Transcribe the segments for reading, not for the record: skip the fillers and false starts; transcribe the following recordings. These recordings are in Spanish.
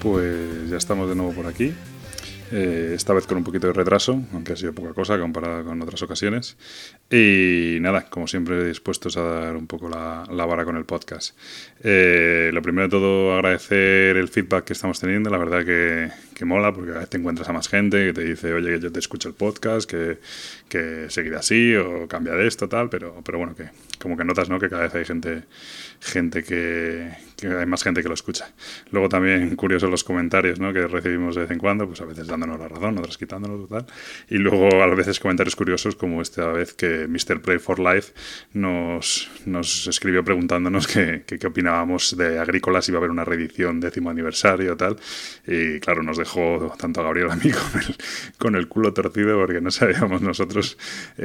Pues ya estamos de nuevo por aquí. Esta vez con un poquito de retraso, aunque ha sido poca cosa comparada con otras ocasiones. Y nada, como siempre, dispuestos a dar un poco la vara con el podcast. Lo primero de todo, agradecer el feedback que estamos teniendo. La verdad que mola, porque a veces te encuentras a más gente que te dice, oye, que yo te escucho el podcast, que seguir así o cambia de esto, tal. Pero bueno, que como que notas, ¿no?, que cada vez hay gente que hay más gente que lo escucha. Luego también curiosos los comentarios, ¿no?, que recibimos de vez en cuando, pues a veces dándonos la razón, otras quitándonos, tal. Y luego a veces comentarios curiosos, como esta vez que Mr. Play for Life nos escribió preguntándonos qué opinábamos de Agrícola, si iba a haber una reedición 10º aniversario, tal. Y claro, nos dejó tanto a Gabriel a mí con el culo torcido, porque no sabíamos nosotros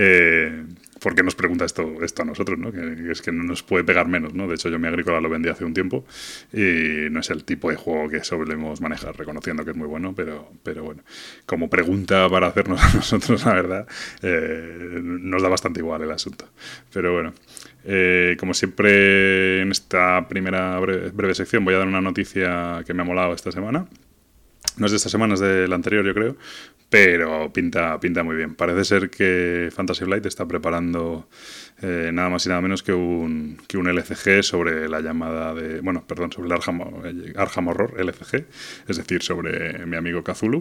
por qué nos pregunta esto a nosotros, ¿no? Que es que no nos puede pegar menos, ¿no? De hecho, yo mi Agrícola lo vendí hace un tiempo y no es el tipo de juego que solemos manejar, reconociendo que es muy bueno, pero bueno, como pregunta para hacernos a nosotros, la verdad, nos da bastante igual el asunto. Pero bueno, como siempre en esta primera breve sección voy a dar una noticia que me ha molado esta semana. No es de esta semana, es de la anterior, yo creo, pero pinta muy bien. Parece ser que Fantasy Flight está preparando nada más y nada menos que un LCG sobre la llamada de... Bueno, perdón, sobre el Arkham Horror LCG, es decir, sobre mi amigo Cthulhu.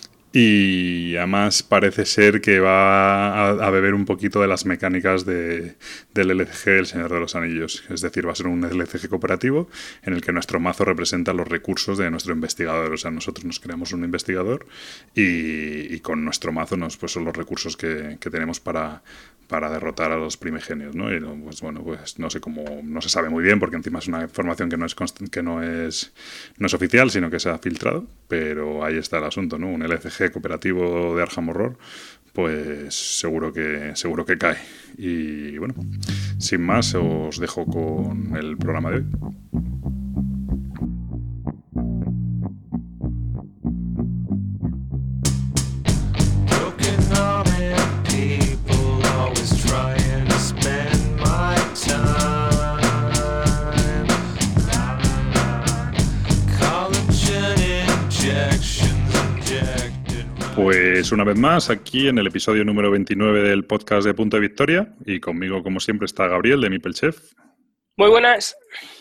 Y además parece ser que va a beber un poquito de las mecánicas del LCG El Señor de los Anillos. Es decir, va a ser un LCG cooperativo en el que nuestro mazo representa los recursos de nuestro investigador. O sea, nosotros nos creamos un investigador y con nuestro mazo pues son los recursos que tenemos para derrotar a los primigenios, ¿no? Y pues bueno, pues no sé cómo, no se sabe muy bien, porque encima es una información que no es oficial, sino que se ha filtrado, pero ahí está el asunto, ¿no? Un LCG cooperativo de Arkham Horror, pues seguro que cae. Y bueno, sin más, os dejo con el programa de hoy. Pues una vez más, aquí en el episodio número 29 del podcast de Punto de Victoria, y conmigo, como siempre, está Gabriel, de MeepleChef. Muy buenas.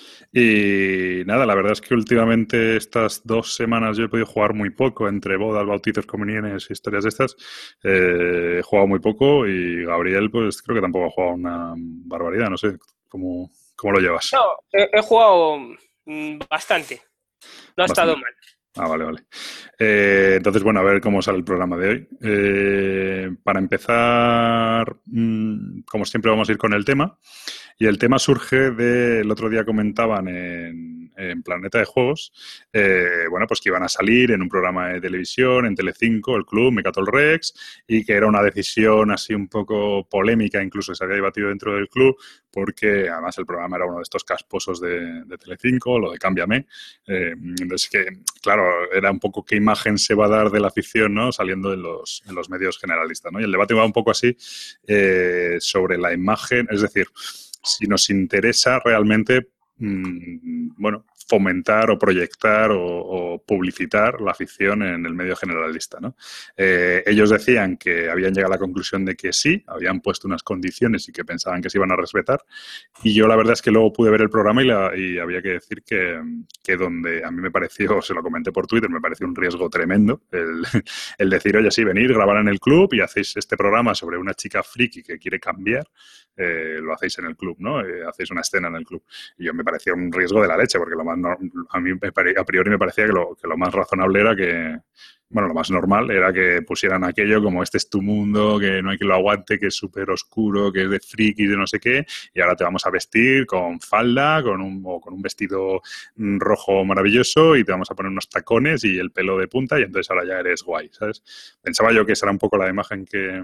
Y nada, la verdad es que últimamente estas 2 semanas yo he podido jugar muy poco, entre bodas, bautizos, comuniones, historias de estas. He jugado muy poco y Gabriel, pues creo que tampoco ha jugado una barbaridad, no sé, ¿cómo lo llevas? No, he jugado bastante. No ha estado mal. Ah, vale. Entonces, bueno, a ver cómo sale el programa de hoy. Para empezar, como siempre, vamos a ir con el tema. Y el tema surge el otro día comentaban en Planeta de Juegos, bueno, pues que iban a salir en un programa de televisión, en Telecinco, el club, Mecatol Rex, y que era una decisión así un poco polémica, incluso que se había debatido dentro del club, porque además el programa era uno de estos casposos de Telecinco, lo de Cámbiame. Entonces, que claro, era un poco qué imagen se va a dar de la afición, ¿no?, saliendo en los medios generalistas, ¿no? Y el debate va un poco así sobre la imagen, es decir, si nos interesa realmente, bueno, fomentar o proyectar o publicitar la afición en el medio generalista, ¿no? Ellos decían que habían llegado a la conclusión de que sí, habían puesto unas condiciones y que pensaban que se iban a respetar. Y yo la verdad es que luego pude ver el programa y había que decir que donde a mí me pareció, se lo comenté por Twitter, me pareció un riesgo tremendo el decir, oye, sí, venir, grabar en el club y hacéis este programa sobre una chica friki que quiere cambiar, lo hacéis en el club, ¿no? Hacéis una escena en el club. Y yo me parecía un riesgo de la leche, porque a mí a priori me parecía que lo más razonable era que, bueno, lo más normal era que pusieran aquello como este es tu mundo, que no hay quien lo aguante, que es súper oscuro, que es de friki, de no sé qué, y ahora te vamos a vestir con falda, con un vestido rojo maravilloso y te vamos a poner unos tacones y el pelo de punta y entonces ahora ya eres guay, ¿sabes? Pensaba yo que esa era un poco la imagen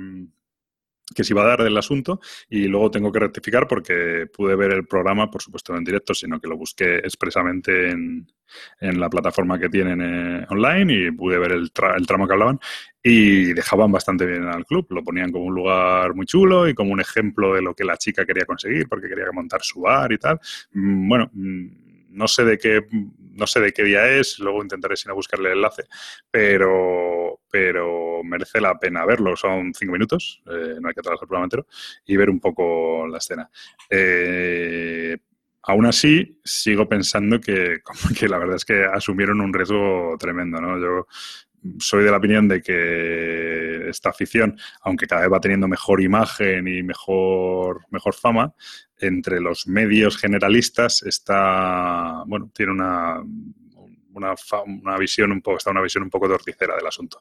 que se iba a dar del asunto, y luego tengo que rectificar porque pude ver el programa, por supuesto no en directo, sino que lo busqué expresamente en la plataforma que tienen online, y pude ver el tramo que hablaban y dejaban bastante bien al club, lo ponían como un lugar muy chulo y como un ejemplo de lo que la chica quería conseguir porque quería montar su bar y tal. Bueno, no sé de qué día es, luego intentaré sin buscarle el enlace, pero merece la pena verlo. Son 5 minutos, no hay que trabajar el programa entero, y ver un poco la escena. Aún así, sigo pensando que la verdad es que asumieron un riesgo tremendo, ¿no? Yo soy de la opinión de que esta afición, aunque cada vez va teniendo mejor imagen y mejor fama, entre los medios generalistas tiene una visión un poco torticera del asunto.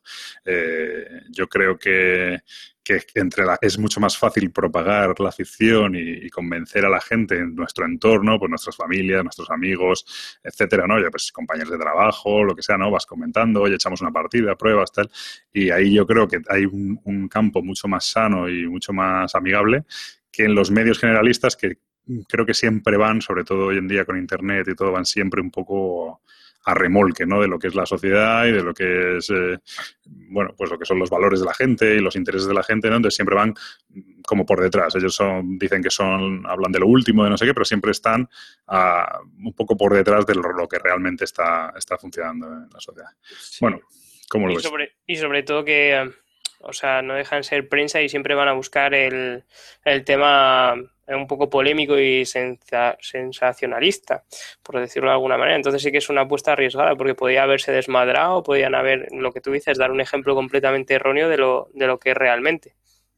Yo creo que es mucho más fácil propagar la afición y convencer a la gente en nuestro entorno, pues nuestras familias, nuestros amigos, etcétera, ¿no? Ya pues compañeros de trabajo, lo que sea, ¿no? Vas comentando, oye, echamos una partida, pruebas, tal. Y ahí yo creo que hay un campo mucho más sano y mucho más amigable que en los medios generalistas, que creo que siempre van, sobre todo hoy en día con internet y todo, van siempre un poco a remolque, ¿no? De lo que es la sociedad y de lo que es, pues lo que son los valores de la gente y los intereses de la gente, ¿no? Entonces siempre van como por detrás. Ellos dicen que hablan de lo último, de no sé qué, pero siempre están un poco por detrás de lo que realmente está funcionando en la sociedad. Sí. Bueno, ¿cómo lo ves? Y sobre todo que, no dejan ser prensa y siempre van a buscar el tema un poco polémico y sensacionalista, por decirlo de alguna manera. Entonces sí que es una apuesta arriesgada, porque podía haberse desmadrado, podían haber, lo que tú dices, dar un ejemplo completamente erróneo de lo que es realmente.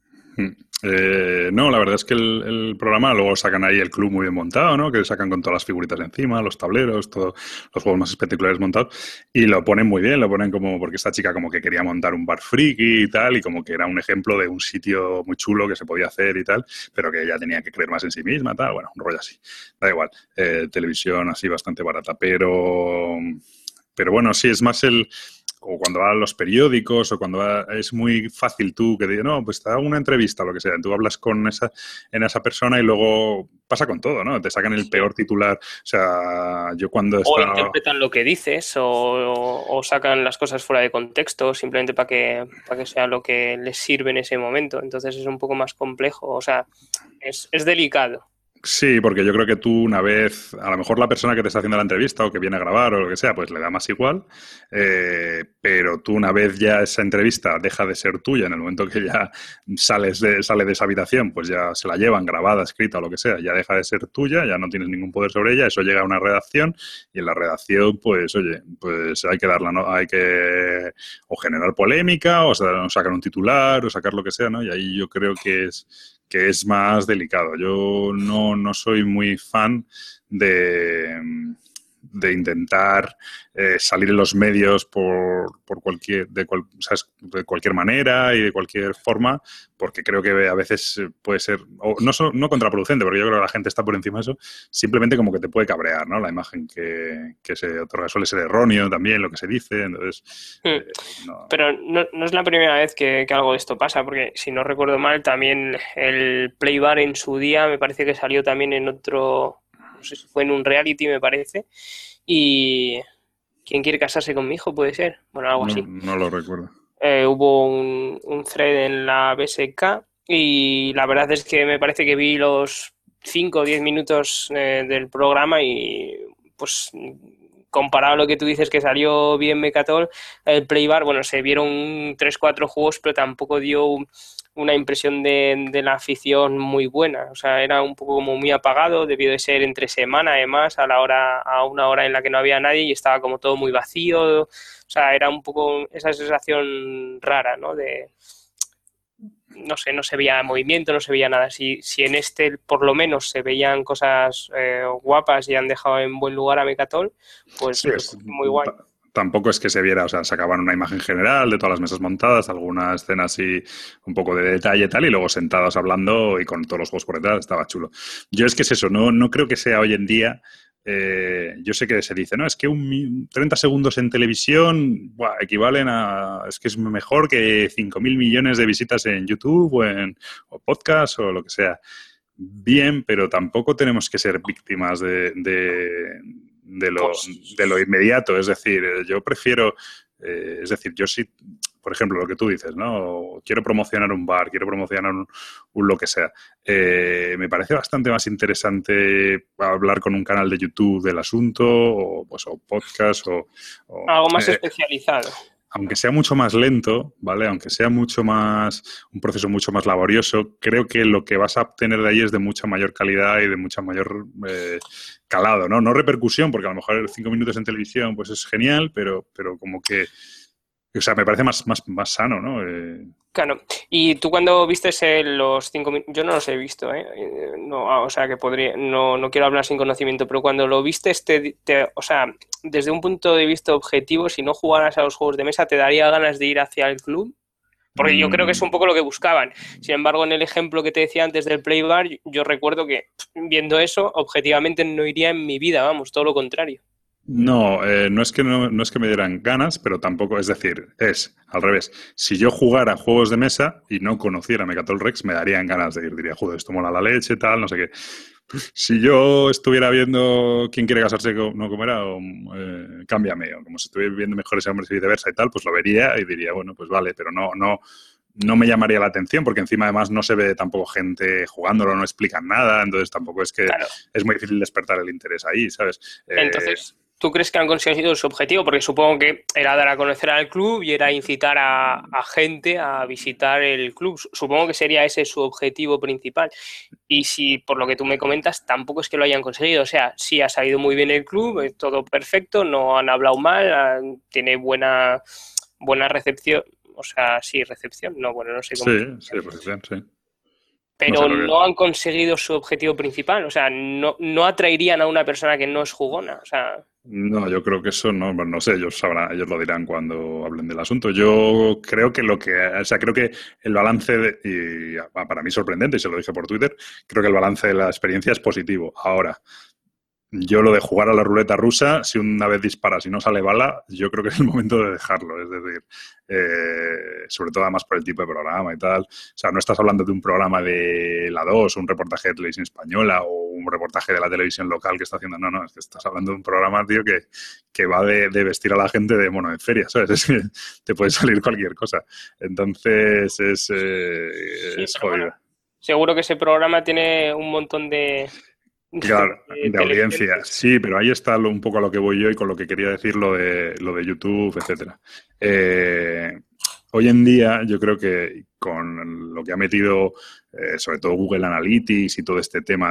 No, la verdad es que el programa luego sacan ahí el club muy bien montado, ¿no? Que sacan con todas las figuritas encima, los tableros, todos los juegos más espectaculares montados, y lo ponen muy bien, lo ponen como porque esta chica como que quería montar un bar friki y tal, y como que era un ejemplo de un sitio muy chulo que se podía hacer y tal, pero que ella tenía que creer más en sí misma, tal, bueno, un rollo así. Da igual, televisión así bastante barata, pero bueno, sí, es más o cuando van a los periódicos, o cuando es muy fácil tú que digas, no, pues te hago una entrevista o lo que sea, tú hablas en esa persona y luego pasa con todo, ¿no? Te sacan el peor titular. O sea, yo cuando O interpretan lo que dices o sacan las cosas fuera de contexto simplemente para que sea lo que les sirve en ese momento. Entonces es un poco más complejo, o sea, es delicado. Sí, porque yo creo que tú una vez, a lo mejor la persona que te está haciendo la entrevista o que viene a grabar o lo que sea, pues le da más igual, pero tú una vez ya esa entrevista deja de ser tuya, en el momento que ya sale de esa habitación, pues ya se la llevan grabada, escrita o lo que sea, ya deja de ser tuya, ya no tienes ningún poder sobre ella, eso llega a una redacción y en la redacción, pues oye, pues hay que darla, ¿no? Hay que o generar polémica o sacar un titular o sacar lo que sea, ¿no? Y ahí yo creo que es más delicado. Yo no soy muy fan de intentar salir en los medios de cualquier manera y de cualquier forma, porque creo que a veces puede ser, o no contraproducente, porque yo creo que la gente está por encima de eso, simplemente como que te puede cabrear, ¿no? La imagen que se otorga suele ser erróneo también lo que se dice, entonces... no. Pero no es la primera vez que algo de esto pasa, porque si no recuerdo mal, también el Playbar en su día me parece que salió también en otro... No sé si fue en un reality, me parece, y ¿quién quiere casarse con mi hijo? Puede ser, bueno, algo así. No lo recuerdo. Hubo un thread en la BSK y la verdad es que me parece que vi los 5 o 10 minutos del programa y pues comparado a lo que tú dices que salió bien Mecatol, el Playbar, bueno, se vieron 3-4 juegos, pero tampoco dio una impresión de la afición muy buena. O sea, era un poco como muy apagado, debió de ser entre semana además, a una hora en la que no había nadie y estaba como todo muy vacío. O sea, era un poco esa sensación rara, ¿no? No sé, no se veía movimiento, no se veía nada. Si en este por lo menos se veían cosas guapas y han dejado en buen lugar a Mecatol, pues sí, es muy guay. Tampoco es que se viera, o sea, sacaban una imagen general de todas las mesas montadas, alguna escena así, un poco de detalle y tal, y luego sentados hablando y con todos los juegos por detrás, estaba chulo. Yo es que es eso, no creo que sea hoy en día, yo sé que se dice, no, es que 30 segundos en televisión equivalen es que es mejor que 5.000 millones de visitas en YouTube o podcast o lo que sea. Bien, pero tampoco tenemos que ser víctimas de lo inmediato. Es decir, yo prefiero... yo sí, por ejemplo, lo que tú dices, ¿no? Quiero promocionar un bar, quiero promocionar un lo que sea. Me parece bastante más interesante hablar con un canal de YouTube del asunto o, pues, o podcast Algo más especializado. aunque sea mucho más lento, ¿vale? Aunque sea mucho más, un proceso mucho más laborioso, creo que lo que vas a obtener de ahí es de mucha mayor calidad y de mucha mayor calado, ¿no? No repercusión, porque a lo mejor 5 minutos en televisión pues es genial, pero como que, o sea, me parece más sano, ¿no? Claro. Y tú cuando viste los 5 minutos, yo no los he visto, ¿eh? No, o sea que podría, no quiero hablar sin conocimiento, pero cuando lo viste, o sea, desde un punto de vista objetivo, si no jugaras a los juegos de mesa, ¿te daría ganas de ir hacia el club? Porque yo creo que es un poco lo que buscaban. Sin embargo, en el ejemplo que te decía antes del Play Bar, yo recuerdo que viendo eso, objetivamente no iría en mi vida, vamos, todo lo contrario. No, no es que me dieran ganas, pero tampoco, es decir, es al revés. Si yo jugara juegos de mesa y no conociera Mecatol Rex, me darían ganas de ir. Diría, joder, esto mola la leche, tal, no sé qué. Si yo estuviera viendo quién quiere casarse con, no comerá, o cámbiame, o como si estuviera viendo Mejores Hombres y viceversa y tal, pues lo vería y diría, bueno, pues vale, pero no me llamaría la atención porque encima además no se ve tampoco gente jugándolo, no explican nada, entonces tampoco es que Claro. es muy difícil despertar el interés ahí, ¿sabes? Entonces, ¿tú crees que han conseguido su objetivo? Porque supongo que era dar a conocer al club y era incitar a gente a visitar el club. Supongo que sería ese su objetivo principal. Y si, por lo que tú me comentas, tampoco es que lo hayan conseguido. O sea, sí ha salido muy bien el club, es todo perfecto, no han hablado mal, tiene buena recepción. O sea, sí, recepción. No, bueno, no sé cómo. Sí, recepción, sí. No Pero sé lo que... no han conseguido su objetivo principal. O sea, no atraerían a una persona que no es jugona. O sea, No, yo creo que eso no sé, ellos sabrán, ellos lo dirán cuando hablen del asunto. Yo creo que creo que el balance, y para mí sorprendente, y se lo dije por Twitter, creo que el balance de la experiencia es positivo. Ahora, yo lo de jugar a la ruleta rusa, si una vez disparas y no sale bala, yo creo que es el momento de dejarlo. Es decir, sobre todo además por el tipo de programa y tal. O sea, no estás hablando de un programa de la 2, un reportaje de televisión española o un reportaje de la televisión local que está haciendo. No, es que estás hablando de un programa, tío, que va de vestir a la gente de mono en feria, ¿sabes? Es que te puede salir cualquier cosa. Entonces sí, es pero bueno, jodido. seguro que ese programa tiene un montón Claro, de de audiencia, televidentes. sí, pero ahí está un poco a lo que voy yo y con lo que quería decir lo de YouTube, etcétera. Hoy en día yo creo que con lo que ha metido sobre todo Google Analytics y todo este tema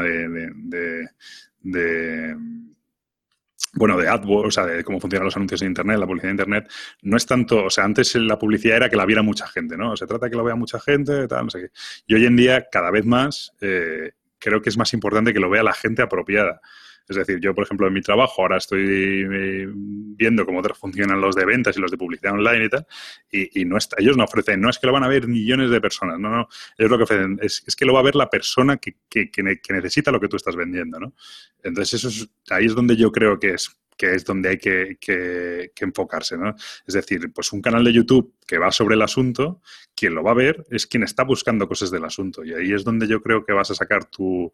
de bueno, de AdWords, o sea, de cómo funcionan los anuncios en Internet, la publicidad en Internet, no es tanto, o sea, antes la publicidad era que la viera mucha gente, ¿no? Se trata de que lo vea mucha gente, tal, no sé qué. Y hoy en día, cada vez más, creo que es más importante que lo vea la gente apropiada. Es decir, yo, por ejemplo, en mi trabajo ahora estoy viendo cómo funcionan los de ventas y los de publicidad online y tal, y no está, ellos no ofrecen, no es que lo van a ver millones de personas, no, ellos lo que ofrecen es que lo va a ver la persona que necesita lo que tú estás vendiendo, ¿no? Entonces, ahí es donde yo creo que es donde hay que enfocarse, ¿no? Es decir, pues un canal de YouTube que va sobre el asunto, quien lo va a ver es quien está buscando cosas del asunto. Y ahí es donde yo creo que vas a sacar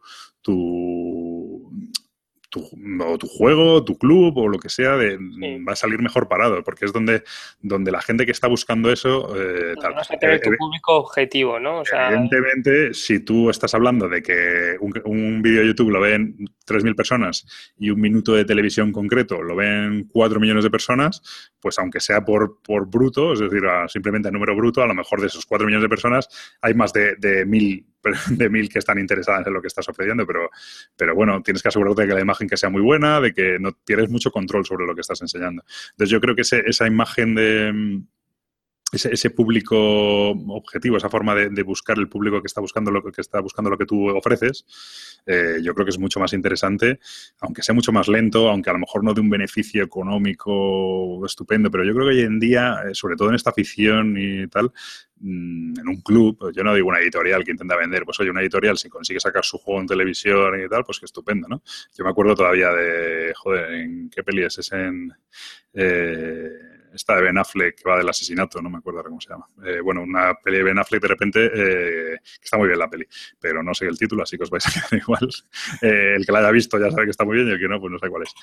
o tu juego, tu club o lo que sea, Sí. va a salir mejor parado, porque es donde la gente que está buscando eso... Donde tal. vas a tener tu público objetivo, ¿no? O sea, Evidentemente, si tú estás hablando de que un vídeo de YouTube lo ven 3.000 personas y un minuto de televisión concreto lo ven 4 millones de personas, pues aunque sea por bruto, es decir, simplemente a número bruto, a lo mejor de esos 4 millones de personas hay más de 1.000 que están interesadas en lo que estás ofreciendo, pero bueno, tienes que asegurarte de que la imagen que sea muy buena, de que no tienes mucho control sobre lo que estás enseñando. Entonces yo creo que esa imagen de... Ese público objetivo, esa forma de buscar el público que está buscando lo que tú ofreces, yo creo que es mucho más interesante, aunque sea mucho más lento, aunque a lo mejor no de un beneficio económico estupendo, pero yo creo que hoy en día, sobre todo en esta afición y tal, en un club, yo no digo una editorial que intenta vender, pues oye, una editorial si consigue sacar su juego en televisión y tal, pues que estupendo, ¿no? Yo me acuerdo todavía de, joder, ¿en qué peli es? Es en... esta de Ben Affleck que va del asesinato, no me acuerdo ahora cómo se llama. Bueno, una peli de Ben Affleck de repente, que está muy bien la peli, pero no sé el título, así que os vais a quedar igual. El que la haya visto ya sabe que está muy bien y el que no, pues no sé cuál es.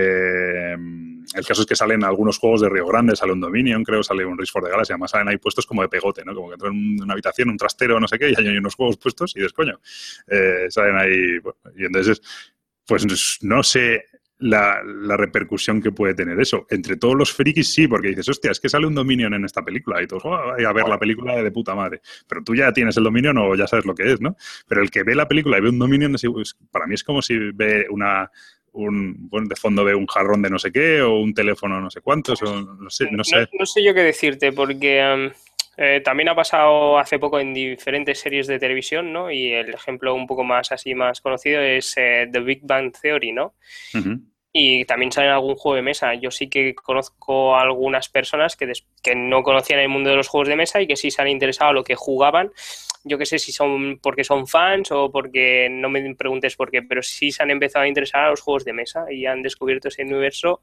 El caso es que salen algunos juegos de Río Grande, sale un Dominion, creo, sale un Race for the Galaxy, además salen ahí puestos como de pegote, ¿no? Como que entran en una habitación, un trastero, no sé qué, y hay unos juegos puestos y descoño. Salen ahí, bueno, y entonces, pues no sé la repercusión que puede tener eso. Entre todos los frikis sí, porque dices, hostia, es que sale un Dominion en esta película y todos, voy a ver la película de puta madre. Pero tú ya tienes el Dominion o ya sabes lo que es, ¿no? Pero el que ve la película y ve un Dominion, para mí es como si ve bueno, de fondo ve un jarrón de no sé qué o un teléfono no sé cuántos, o no sé. No sé yo qué decirte, porque también ha pasado hace poco en diferentes series de televisión, ¿no? Y el ejemplo un poco más así, más conocido es The Big Bang Theory, ¿no? Uh-huh. Y también sale en algún juego de mesa. Yo sí que conozco a algunas personas que no conocían el mundo de los juegos de mesa y que sí se han interesado a lo que jugaban. Yo qué sé si son porque son fans o porque, no me preguntes por qué, pero sí se han empezado a interesar a los juegos de mesa y han descubierto ese universo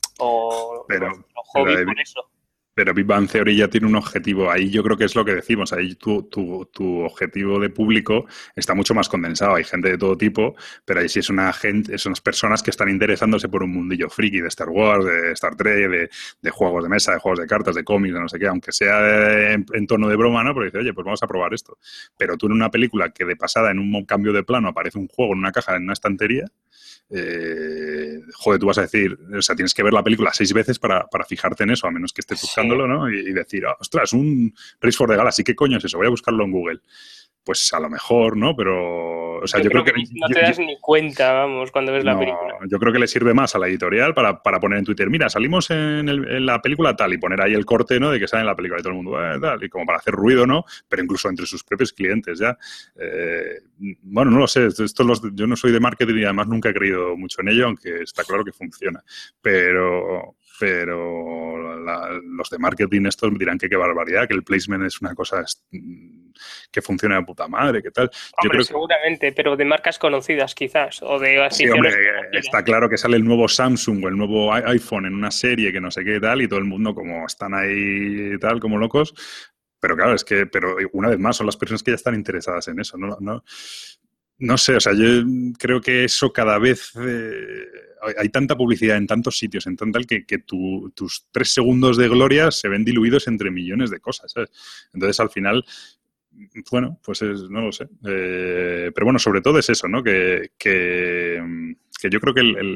o los hobbies por eso. Pero Big Bang Theory ya tiene un objetivo. Ahí yo creo que es lo que decimos. Ahí tu objetivo de público está mucho más condensado. Hay gente de todo tipo, pero ahí sí es una gente, son personas que están interesándose por un mundillo friki de Star Wars, de Star Trek, de juegos de mesa, de juegos de cartas, de cómics, de no sé qué, aunque sea en tono de broma, ¿no? Porque dice, oye, pues vamos a probar esto. Pero tú en una película que de pasada, en un cambio de plano, aparece un juego en una caja, en una estantería, joder, tú vas a decir, o sea, tienes que ver la película 6 veces para fijarte en eso, a menos que estés buscándolo, ¿no? Y decir, ostras, un Race for the Galaxy, ¿qué coño es eso? Voy a buscarlo en Google. Pues a lo mejor, ¿no? Pero, o sea, yo creo que no te das ni cuenta, vamos, cuando ves la película. Yo creo que le sirve más a la editorial para poner en Twitter, mira, salimos en la película tal, y poner ahí el corte, ¿no? De que sale en la película y todo el mundo, tal, y como para hacer ruido, ¿no? Pero incluso entre sus propios clientes, ya. Bueno, no lo sé, yo no soy de marketing y además nunca he creído mucho en ello, aunque está claro que funciona. Pero los de marketing estos dirán que qué barbaridad, que el placement es una cosa que funciona de puta madre, ¿qué tal? Hombre, yo creo seguramente, pero de marcas conocidas quizás, o de sí, hombre, está claro que sale el nuevo Samsung o el nuevo iPhone en una serie que no sé qué tal y todo el mundo como están ahí tal, como locos. Pero claro, pero una vez más son las personas que ya están interesadas en eso, no sé, o sea, yo creo que eso cada vez hay tanta publicidad en tantos sitios, en tal que tus 3 segundos de gloria se ven diluidos entre millones de cosas, ¿sabes? Entonces, al final, bueno, pues no lo sé. Pero bueno, sobre todo es eso, ¿no? Que yo creo que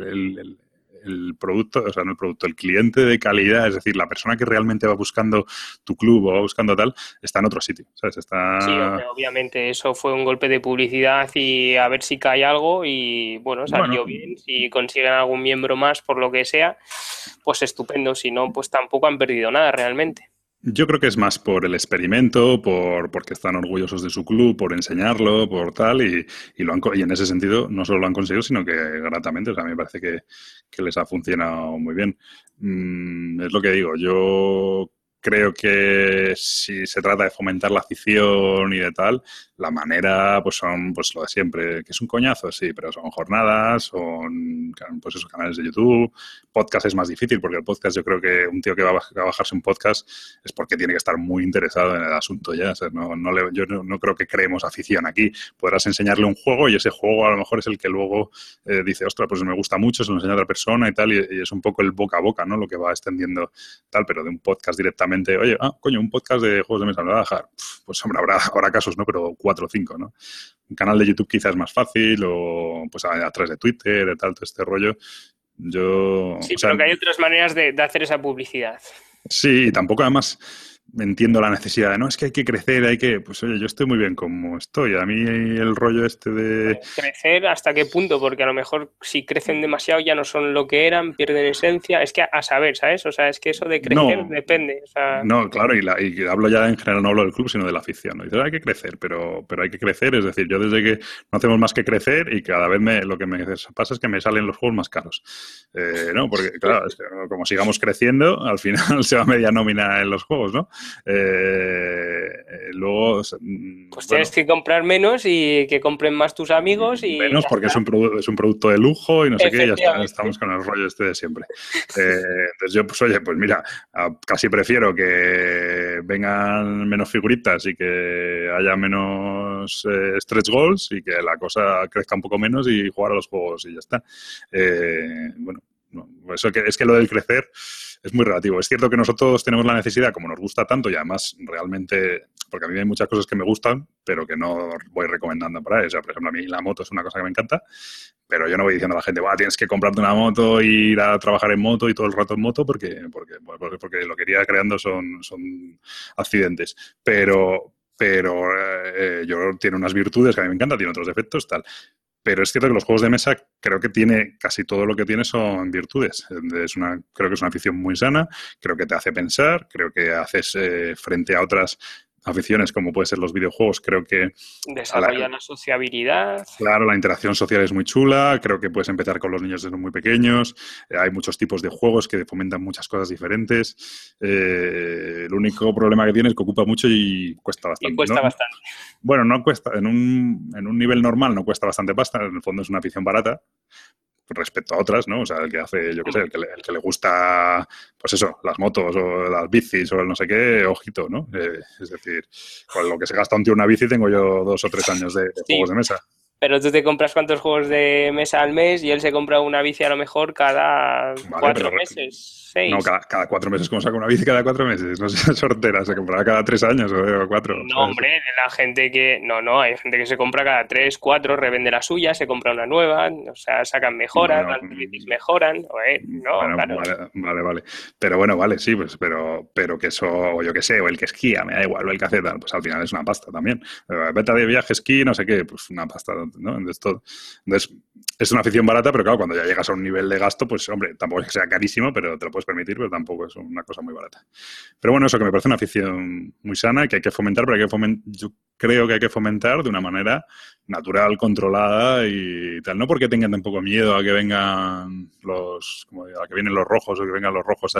el producto, o sea, no el producto, el cliente de calidad, es decir, la persona que realmente va buscando tu club o va buscando tal, está en otro sitio, ¿sabes? Sí, obviamente, eso fue un golpe de publicidad y a ver si cae algo y, bueno, salió bien. Si consiguen algún miembro más, por lo que sea, pues estupendo. Si no, pues tampoco han perdido nada realmente. Yo creo que es más por el experimento, porque están orgullosos de su club, por enseñarlo, por tal, y en ese sentido no solo lo han conseguido, sino que gratamente. O sea, a mí me parece que les ha funcionado muy bien. Es lo que digo, yo creo que si se trata de fomentar la afición y de tal, la manera pues son pues lo de siempre, que es un coñazo, sí, pero son jornadas, son pues esos canales de YouTube. Podcast es más difícil porque el podcast, yo creo que un tío que va a bajarse un podcast es porque tiene que estar muy interesado en el asunto ya. O sea, yo no creo que creemos afición aquí. Podrás enseñarle un juego y ese juego a lo mejor es el que luego dice, ostras, pues me gusta mucho, se lo enseña a otra persona y tal, y es un poco el boca a boca, ¿no? Lo que va extendiendo tal, pero de un podcast directamente, oye, coño, un podcast de juegos de mesa, ¿me lo voy a dejar? Pues hombre, habrá casos, ¿no? Pero 4 o 5, ¿no? Un canal de YouTube quizás es más fácil, o pues a través de Twitter, de tal, todo este rollo. Sí, pero que hay otras maneras de hacer esa publicidad. Sí, y tampoco además entiendo la necesidad de, no, es que hay que crecer, pues oye, yo estoy muy bien como estoy. A mí el rollo este de... ¿Crecer hasta qué punto? Porque a lo mejor si crecen demasiado ya no son lo que eran, pierden esencia. Es que a saber, ¿sabes? O sea, es que eso de crecer depende. O sea... No, claro, y hablo ya en general, no hablo del club, sino de la afición. Dices, hay que crecer, pero hay que crecer. Es decir, yo desde que no hacemos más que crecer y cada vez lo que me pasa es que me salen los juegos más caros. ¿No? Porque, claro, es que como sigamos creciendo, al final se va media nómina en los juegos, ¿no? Luego, Pues bueno, tienes que comprar menos y que compren más tus amigos y menos ya porque está. es un producto de lujo y no sé qué, y ya está, estamos Efectivamente. con el rollo este de siempre. Entonces yo, pues oye, pues mira, casi prefiero que vengan menos figuritas y que haya menos stretch goals y que la cosa crezca un poco menos y jugar a los juegos y ya está. Bueno, no, eso que, es que lo del crecer es muy relativo. Es cierto que nosotros tenemos la necesidad, como nos gusta tanto, y además realmente, porque a mí hay muchas cosas que me gustan, pero que no voy recomendando para eso. O sea, por ejemplo, a mí la moto es una cosa que me encanta, pero yo no voy diciendo a la gente, tienes que comprarte una moto e ir a trabajar en moto y todo el rato en moto, porque lo que iría creando son accidentes. Pero yo tiene unas virtudes que a mí me encantan, tiene otros defectos, tal. Pero es cierto que los juegos de mesa creo que tiene, casi todo lo que tiene son virtudes. Creo que es una afición muy sana, creo que te hace pensar, creo que haces frente a otras aficiones como pueden ser los videojuegos, creo que Desarrolla la sociabilidad. claro, la interacción social es muy chula, creo que puedes empezar con los niños desde muy pequeños, hay muchos tipos de juegos que fomentan muchas cosas diferentes. El único problema que tiene es que ocupa mucho y cuesta Y bastante. cuesta bastante. Bueno, no cuesta, en un nivel normal no cuesta bastante pasta, en el fondo es una afición barata respecto a otras, ¿no? O sea, el que hace, yo qué sé, el que le gusta, pues eso, las motos o las bicis o el no sé qué, ojito, ¿no? Es decir, con lo que se gasta un tío en una bici tengo yo 2 o 3 años de juegos Sí, de mesa. pero tú te compras cuántos juegos de mesa al mes y él se compra una bici a lo mejor cada Vale, pero 4 meses, no, 6. cada 4 meses, ¿cómo saca una bici cada 4 meses? No sé, sortera, se comprará cada 3 años o 4, No, ¿sabes? hombre, la gente que... No, no, hay gente que se compra cada 3, 4, revende la suya, se compra una nueva, o sea, sacan mejoras, Bueno, las bicis mejoran. No, bueno, claro. vale. Pero bueno, vale, sí, pues, pero que eso, o yo qué sé, o el que esquía, me da igual, o el que hace tal, pues al final es una pasta también. Vete de viaje, esquí, no sé qué, pues una pasta, ¿no? Entonces, es una afición barata, pero claro, cuando ya llegas a un nivel de gasto, pues hombre, tampoco es que sea carísimo, pero te lo puedes permitir, pero tampoco es una cosa muy barata. Pero bueno, eso que me parece una afición muy sana, que hay que fomentar, pero yo creo que hay que fomentar de una manera natural, controlada y tal. No porque tengan tampoco miedo a que vengan a que vienen los rojos o que vengan los rojos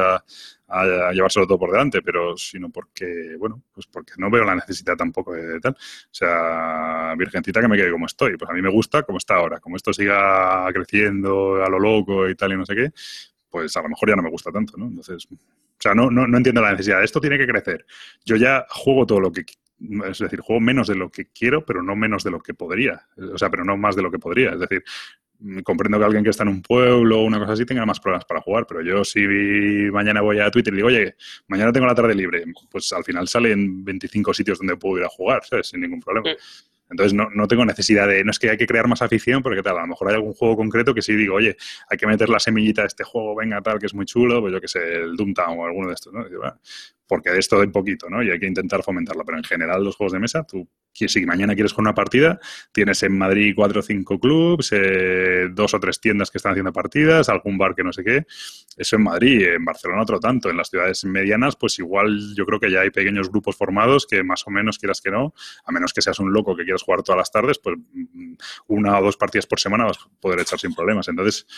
a llevárselo todo por delante, pero sino porque, bueno, pues porque no veo la necesidad tampoco de tal. O sea, virgencita que me quede como estoy. Pues a mí me gusta como está ahora. Como esto siga creciendo a lo loco y tal y no sé qué, pues a lo mejor ya no me gusta tanto, ¿no? Entonces, o sea, no entiendo la necesidad. Esto tiene que crecer. Yo ya juego todo lo que... Es decir, juego menos de lo que quiero, pero no menos de lo que podría. O sea, pero no más de lo que podría. Es decir, comprendo que alguien que está en un pueblo o una cosa así tenga más problemas para jugar, pero yo si mañana voy a Twitter y digo, oye, mañana tengo la tarde libre, pues al final salen 25 sitios donde puedo ir a jugar, ¿sabes? Sin ningún problema. Entonces no tengo necesidad de, no es que hay que crear más afición, porque tal, a lo mejor hay algún juego concreto que sí digo, oye, hay que meter la semillita de este juego, venga, tal, que es muy chulo, pues yo que sé, el Doomtown o alguno de estos, ¿no? Y digo, porque de esto hay poquito, ¿no? Y hay que intentar fomentarlo, pero en general los juegos de mesa, tú, si mañana quieres jugar una partida, tienes en Madrid 4 o 5 clubs, 2 o 3 tiendas que están haciendo partidas, algún bar que no sé qué, eso en Madrid, en Barcelona otro tanto, en las ciudades medianas, pues igual yo creo que ya hay pequeños grupos formados que más o menos quieras que no, a menos que seas un loco que quieras jugar todas las tardes, pues 1 o 2 partidas por semana vas a poder echar sin problemas. Entonces,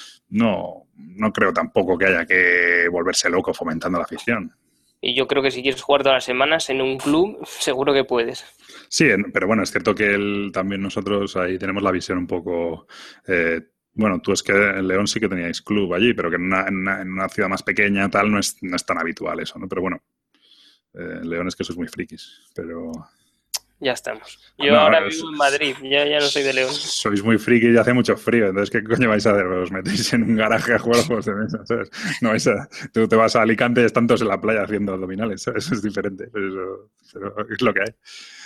no creo tampoco que haya que volverse loco fomentando la afición. Y yo creo que si quieres jugar todas las semanas en un club, seguro que puedes. Sí, pero bueno, es cierto que también nosotros ahí tenemos la visión un poco... bueno, tú es que en León sí que teníais club allí, pero que en una ciudad más pequeña tal no es tan habitual eso, ¿no? Pero bueno, en León es que sois muy frikis, pero... Ya estamos. Yo No, ahora vivo en Madrid, ya no soy de León. sois muy frikis y hace mucho frío, entonces ¿qué coño vais a hacer? Os metéis en un garaje a jugar juegos de mesa, ¿sabes? No tú te vas a Alicante y están todos en la playa haciendo abdominales, ¿sabes? Eso es diferente, pero es lo que hay.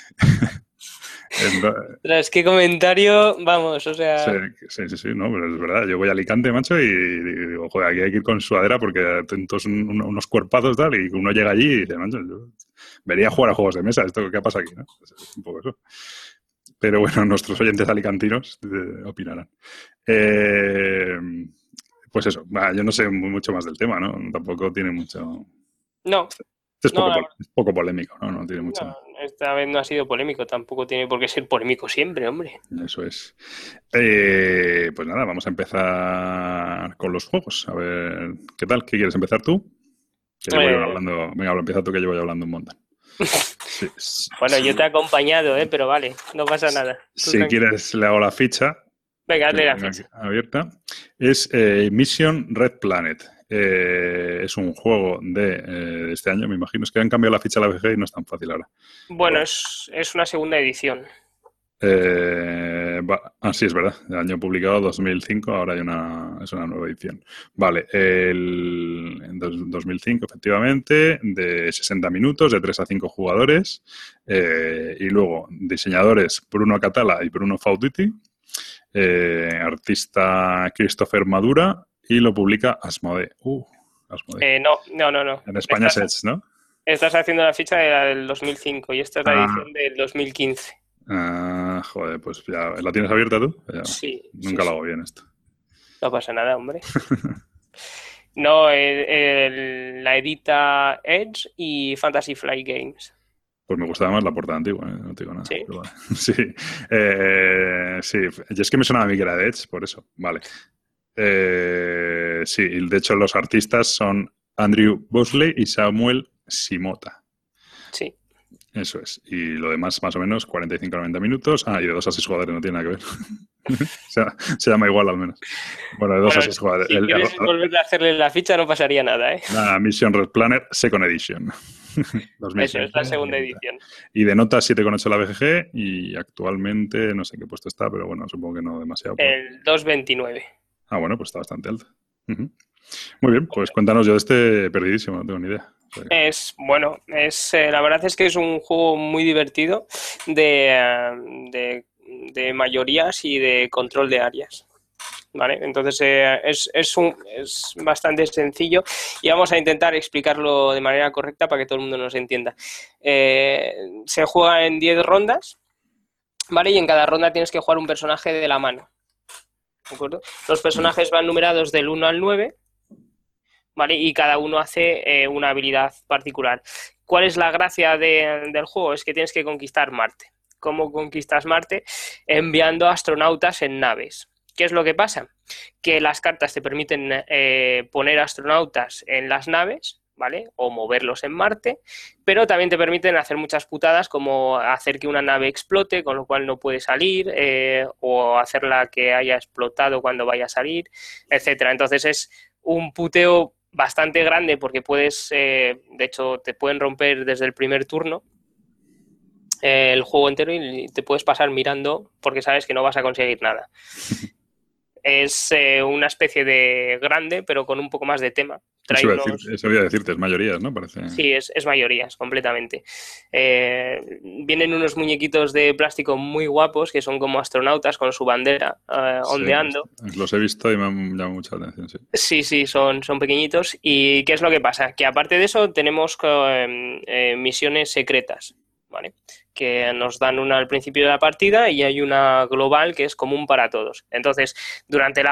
Tras qué comentario, vamos, o Sí, sea, sí, no, pero es verdad. Yo voy a Alicante, macho, y digo, joder, aquí hay que ir con sudadera porque tentos unos cuerpazos tal, y uno llega allí y dice, macho, yo vería jugar a juegos de mesa, ¿esto qué pasa aquí? ¿No? Es un poco eso. Pero bueno, nuestros oyentes alicantinos opinarán. Eh, pues eso, yo no sé mucho más del tema, ¿no? Tampoco tiene mucho... no, Este no, es poco polémico, ¿no? No tiene mucho... no, esta vez no ha sido polémico, tampoco tiene por qué ser polémico siempre, hombre. Eso es. Pues nada, vamos a empezar con los juegos. A ver, ¿qué tal? ¿Qué quieres empezar tú? Que llevo yo Eh, hablando. Venga, empieza tú que llevo yo hablando un montón. Sí, Bueno, yo te he acompañado, pero vale, no pasa nada. Tú si tranquilo. quieres, le hago la ficha, Venga, que hazle la la tengo aquí ficha. abierta. Es Mission Red Planet. Es un juego de este año, me imagino. Es que han cambiado la ficha a la VG y no es tan fácil ahora. Bueno, Bueno, es una segunda edición. sí, es verdad. El año publicado 2005, ahora es una nueva edición. Vale, en 2005, efectivamente, de 60 minutos, de 3 a 5 jugadores. Y luego, diseñadores Bruno Catala y Bruno Fauduti. Artista Christopher Madura. Y lo publica Asmodee. Asmodee. No. En España es Estás, Edge, ¿no? estás haciendo la ficha de la del 2005 y esta es la Ah, edición del 2015. joder, pues ya. ¿La tienes abierta tú? Ya, Sí, sí, nunca lo sí. hago bien esto. No pasa nada, hombre. No, la edita Edge y Fantasy Flight Games. Pues me gustaba más la portada antigua, ¿eh? No te digo nada. Sí. Pero vale. Sí. Sí. Y es que me sonaba a mí que era de Edge, por eso. Vale. Sí, y de hecho los artistas son Andrew Bosley y Samuel Simota. Sí. Eso es. Y lo demás, más o menos, 45-90 minutos. Y de 2 a 6 jugadores, no tiene nada que ver. O sea, se llama igual al menos. Bueno, de 2 a Bueno, 6 jugadores. si quieres volver a hacerle la ficha no pasaría nada, ¿eh? La Mission Red Planner Second Edition. Eso es 2020. la segunda edición. Y de nota 7,8 la BGG y actualmente no sé en qué puesto está, pero bueno, supongo que no demasiado. El 229. Bueno, pues está bastante alto. Muy bien, pues cuéntanos, yo de este perdidísimo, no tengo ni idea. O sea, La verdad es que es un juego muy divertido de mayorías y de control de áreas. ¿Vale? Entonces es bastante sencillo y vamos a intentar explicarlo de manera correcta para que todo el mundo nos entienda. Se juega en 10 rondas, ¿vale? Y en cada ronda tienes que jugar un personaje de la mano. ¿De acuerdo? Los personajes van numerados del 1 al 9, ¿vale? Y cada uno hace una habilidad particular. ¿Cuál es la gracia del juego? Es que tienes que conquistar Marte. ¿Cómo conquistas Marte? Enviando astronautas en naves. ¿Qué es lo que pasa? Que las cartas te permiten poner astronautas en las naves, ¿vale? O moverlos en Marte, pero también te permiten hacer muchas putadas como hacer que una nave explote, con lo cual no puede salir, o hacerla que haya explotado cuando vaya a salir, etcétera. Entonces es un puteo bastante grande porque puedes, de hecho, te pueden romper desde el primer turno el juego entero y te puedes pasar mirando porque sabes que no vas a conseguir nada. Es una especie de grande, pero con un poco más de tema. Trae unos... eso voy a decirte, es mayorías, ¿no? Parece. Sí, es mayorías, completamente. Vienen unos muñequitos de plástico muy guapos que son como astronautas con su bandera Sí, ondeando. los he visto y me han llamado mucha atención, sí. Sí, son pequeñitos. ¿Y qué es lo que pasa? Que aparte de eso tenemos misiones secretas, ¿vale? Que nos dan una al principio de la partida y hay una global que es común para todos. Entonces, durante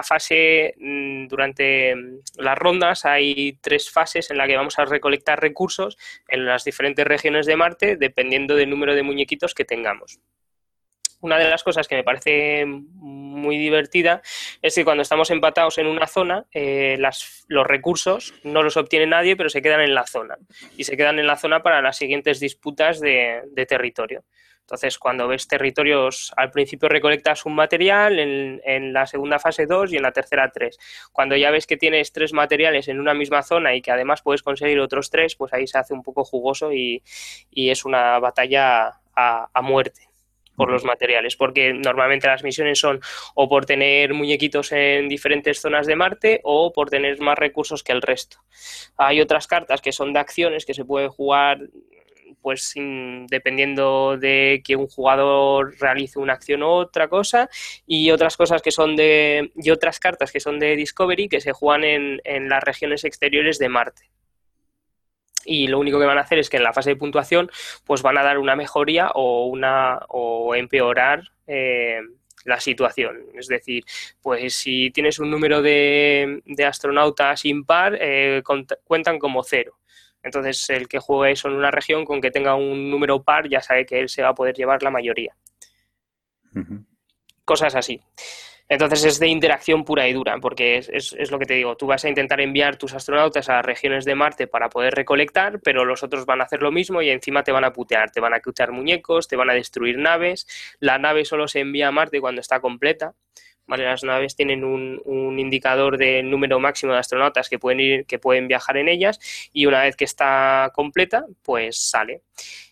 las rondas hay 3 fases en las que vamos a recolectar recursos en las diferentes regiones de Marte dependiendo del número de muñequitos que tengamos. Una de las cosas que me parece muy divertida es que cuando estamos empatados en una zona, los recursos no los obtiene nadie, pero se quedan en la zona. Y se quedan en la zona para las siguientes disputas de territorio. Entonces, cuando ves territorios, al principio recolectas un material, en la segunda fase 2 y en la tercera 3. Cuando ya ves que tienes 3 materiales en una misma zona y que además puedes conseguir otros 3, pues ahí se hace un poco jugoso y es una batalla a muerte por los materiales, porque normalmente las misiones son o por tener muñequitos en diferentes zonas de Marte o por tener más recursos que el resto. Hay otras cartas que son de acciones que se puede jugar pues dependiendo de que un jugador realice una acción u otra cosa, y otras cosas que son y otras cartas que son de Discovery que se juegan en las regiones exteriores de Marte. Y lo único que van a hacer es que en la fase de puntuación pues van a dar una mejoría o empeorar la situación. Es decir, pues si tienes un número de astronautas impar, cuentan como 0. Entonces el que juegue eso en una región con que tenga un número par ya sabe que él se va a poder llevar la mayoría. Cosas así. Entonces es de interacción pura y dura, porque es lo que te digo, tú vas a intentar enviar tus astronautas a regiones de Marte para poder recolectar, pero los otros van a hacer lo mismo y encima te van a putear, te van a quitar muñecos, te van a destruir naves, la nave solo se envía a Marte cuando está completa, ¿vale? Las naves tienen un indicador del número máximo de astronautas que pueden viajar en ellas y una vez que está completa, pues sale.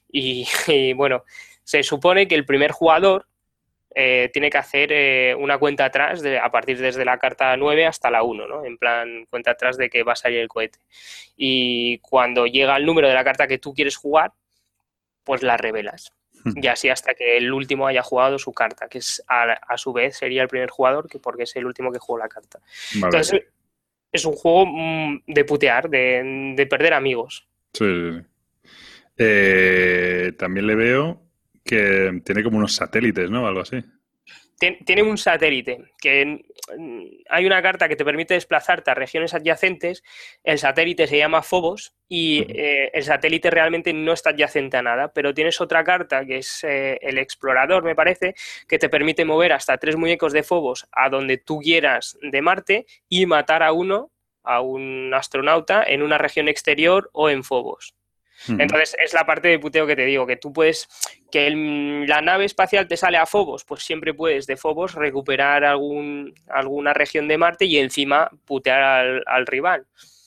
Y bueno, se supone que el primer jugador tiene que hacer una cuenta atrás a partir desde la carta 9 hasta la 1, ¿no? En plan, cuenta atrás de que va a salir el cohete. Y cuando llega el número de la carta que tú quieres jugar, pues la revelas. Y así hasta que el último haya jugado su carta, que es a su vez sería el primer jugador, porque es el último que jugó la carta. Vale. Entonces, es un juego de putear, de perder amigos. Sí, sí, sí. También le veo que tiene como unos satélites, ¿no? Algo así. Tiene un satélite, que hay una carta que te permite desplazarte a regiones adyacentes, el satélite se llama Phobos y el satélite realmente no está adyacente a nada, pero tienes otra carta que es el Explorador, me parece, que te permite mover hasta 3 muñecos de Phobos a donde tú quieras de Marte y matar a un astronauta en una región exterior o en Phobos. Entonces es la parte de puteo que te digo, que tú puedes, la nave espacial te sale a Phobos, pues siempre puedes de Phobos recuperar alguna región de Marte y encima putear al rival.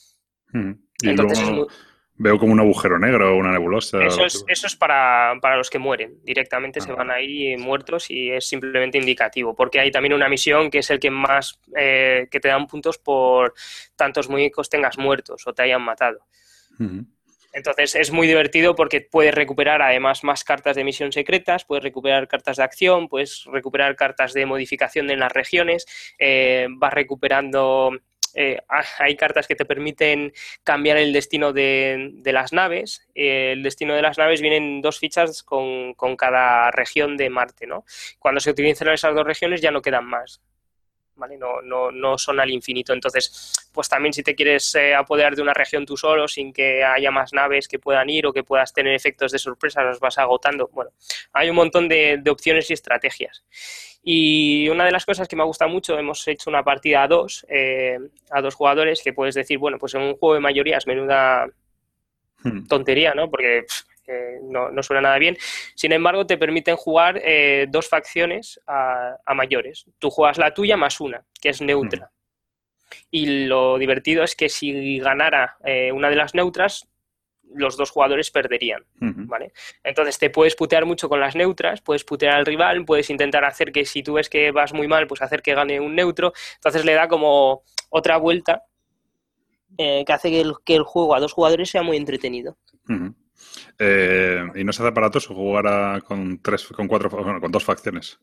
Y entonces luego veo como un agujero negro o una nebulosa. Eso es para los que mueren. Directamente se van ahí muertos y es simplemente indicativo. Porque hay también una misión que es el que más que te dan puntos por tantos muñecos tengas muertos o te hayan matado. Entonces es muy divertido porque puedes recuperar además más cartas de misión secretas, puedes recuperar cartas de acción, puedes recuperar cartas de modificación en las regiones, vas recuperando... hay cartas que te permiten cambiar el destino de las naves. El destino de las naves vienen 2 fichas con cada región de Marte, ¿no? Cuando se utilizan esas 2 regiones ya no quedan más. ¿Vale? No son al infinito. Entonces, pues también si te quieres apoderar de una región tú solo sin que haya más naves que puedan ir o que puedas tener efectos de sorpresa, los vas agotando. Bueno, hay un montón de opciones y estrategias. Y una de las cosas que me gusta mucho, hemos hecho una partida a 2 jugadores, que puedes decir, bueno, pues en un juego de mayorías, menuda tontería, ¿no? Porque no suena nada bien. Sin embargo, te permiten jugar 2 facciones a mayores. Tú juegas la tuya más una, que es neutra. Y lo divertido es que si ganara una de las neutras, los 2 jugadores perderían, ¿vale? Entonces te puedes putear mucho con las neutras, puedes putear al rival, puedes intentar hacer que si tú ves que vas muy mal, pues hacer que gane un neutro. Entonces le da como otra vuelta que hace que el juego a 2 jugadores sea muy entretenido. ¿Y no se hace aparatoso jugar con 2 facciones?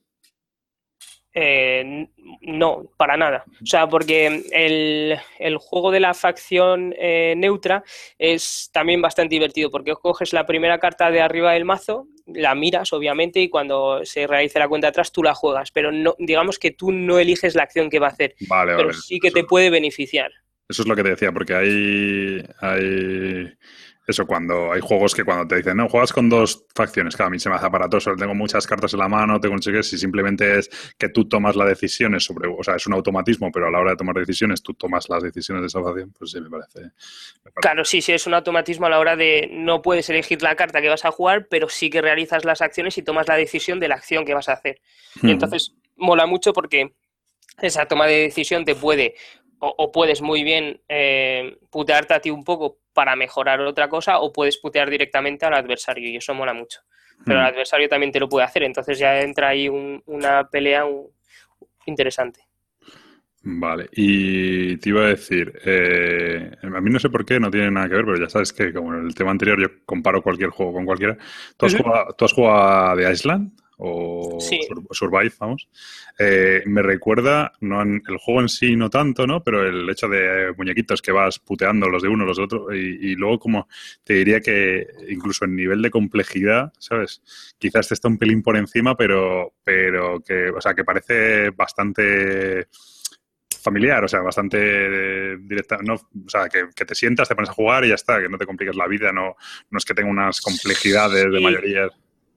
No, para nada. O sea, porque el juego de la facción neutra es también bastante divertido, porque coges la primera carta de arriba del mazo, la miras, obviamente, y cuando se realice la cuenta atrás tú la juegas, pero no, digamos que tú no eliges la acción que va a hacer, pero sí que te puede beneficiar. Eso es lo que te decía, porque hay eso, cuando hay juegos que cuando te dicen, no, juegas con 2 facciones, claro, a mí se me hace aparatoso, tengo muchas cartas en la mano, tengo no sé qué, si simplemente es que tú tomas las decisiones sobre, o sea, es un automatismo, pero a la hora de tomar decisiones tú tomas las decisiones de esa facción, pues sí, me parece. Claro, sí, es un automatismo a la hora de no puedes elegir la carta que vas a jugar, pero sí que realizas las acciones y tomas la decisión de la acción que vas a hacer. Y entonces mola mucho porque esa toma de decisión te puede o puedes muy bien putearte a ti un poco para mejorar otra cosa o puedes putear directamente al adversario y eso mola mucho. Pero el adversario también te lo puede hacer, entonces ya entra ahí una pelea interesante. Vale, y te iba a decir, a mí no sé por qué, no tiene nada que ver, pero ya sabes que como en el tema anterior yo comparo cualquier juego con cualquiera. ¿Tú has jugado The Island? O sí. Survive, vamos. Me recuerda, el juego en sí no tanto, ¿no? Pero el hecho de muñequitos que vas puteando los de uno, los de otro, y luego como te diría que incluso en nivel de complejidad, ¿sabes? Quizás te está un pelín por encima, pero que, o sea, que parece bastante familiar, o sea, bastante directa, no, o sea, que te sientas, te pones a jugar y ya está, que no te compliques la vida, no es que tenga unas complejidades de mayoría.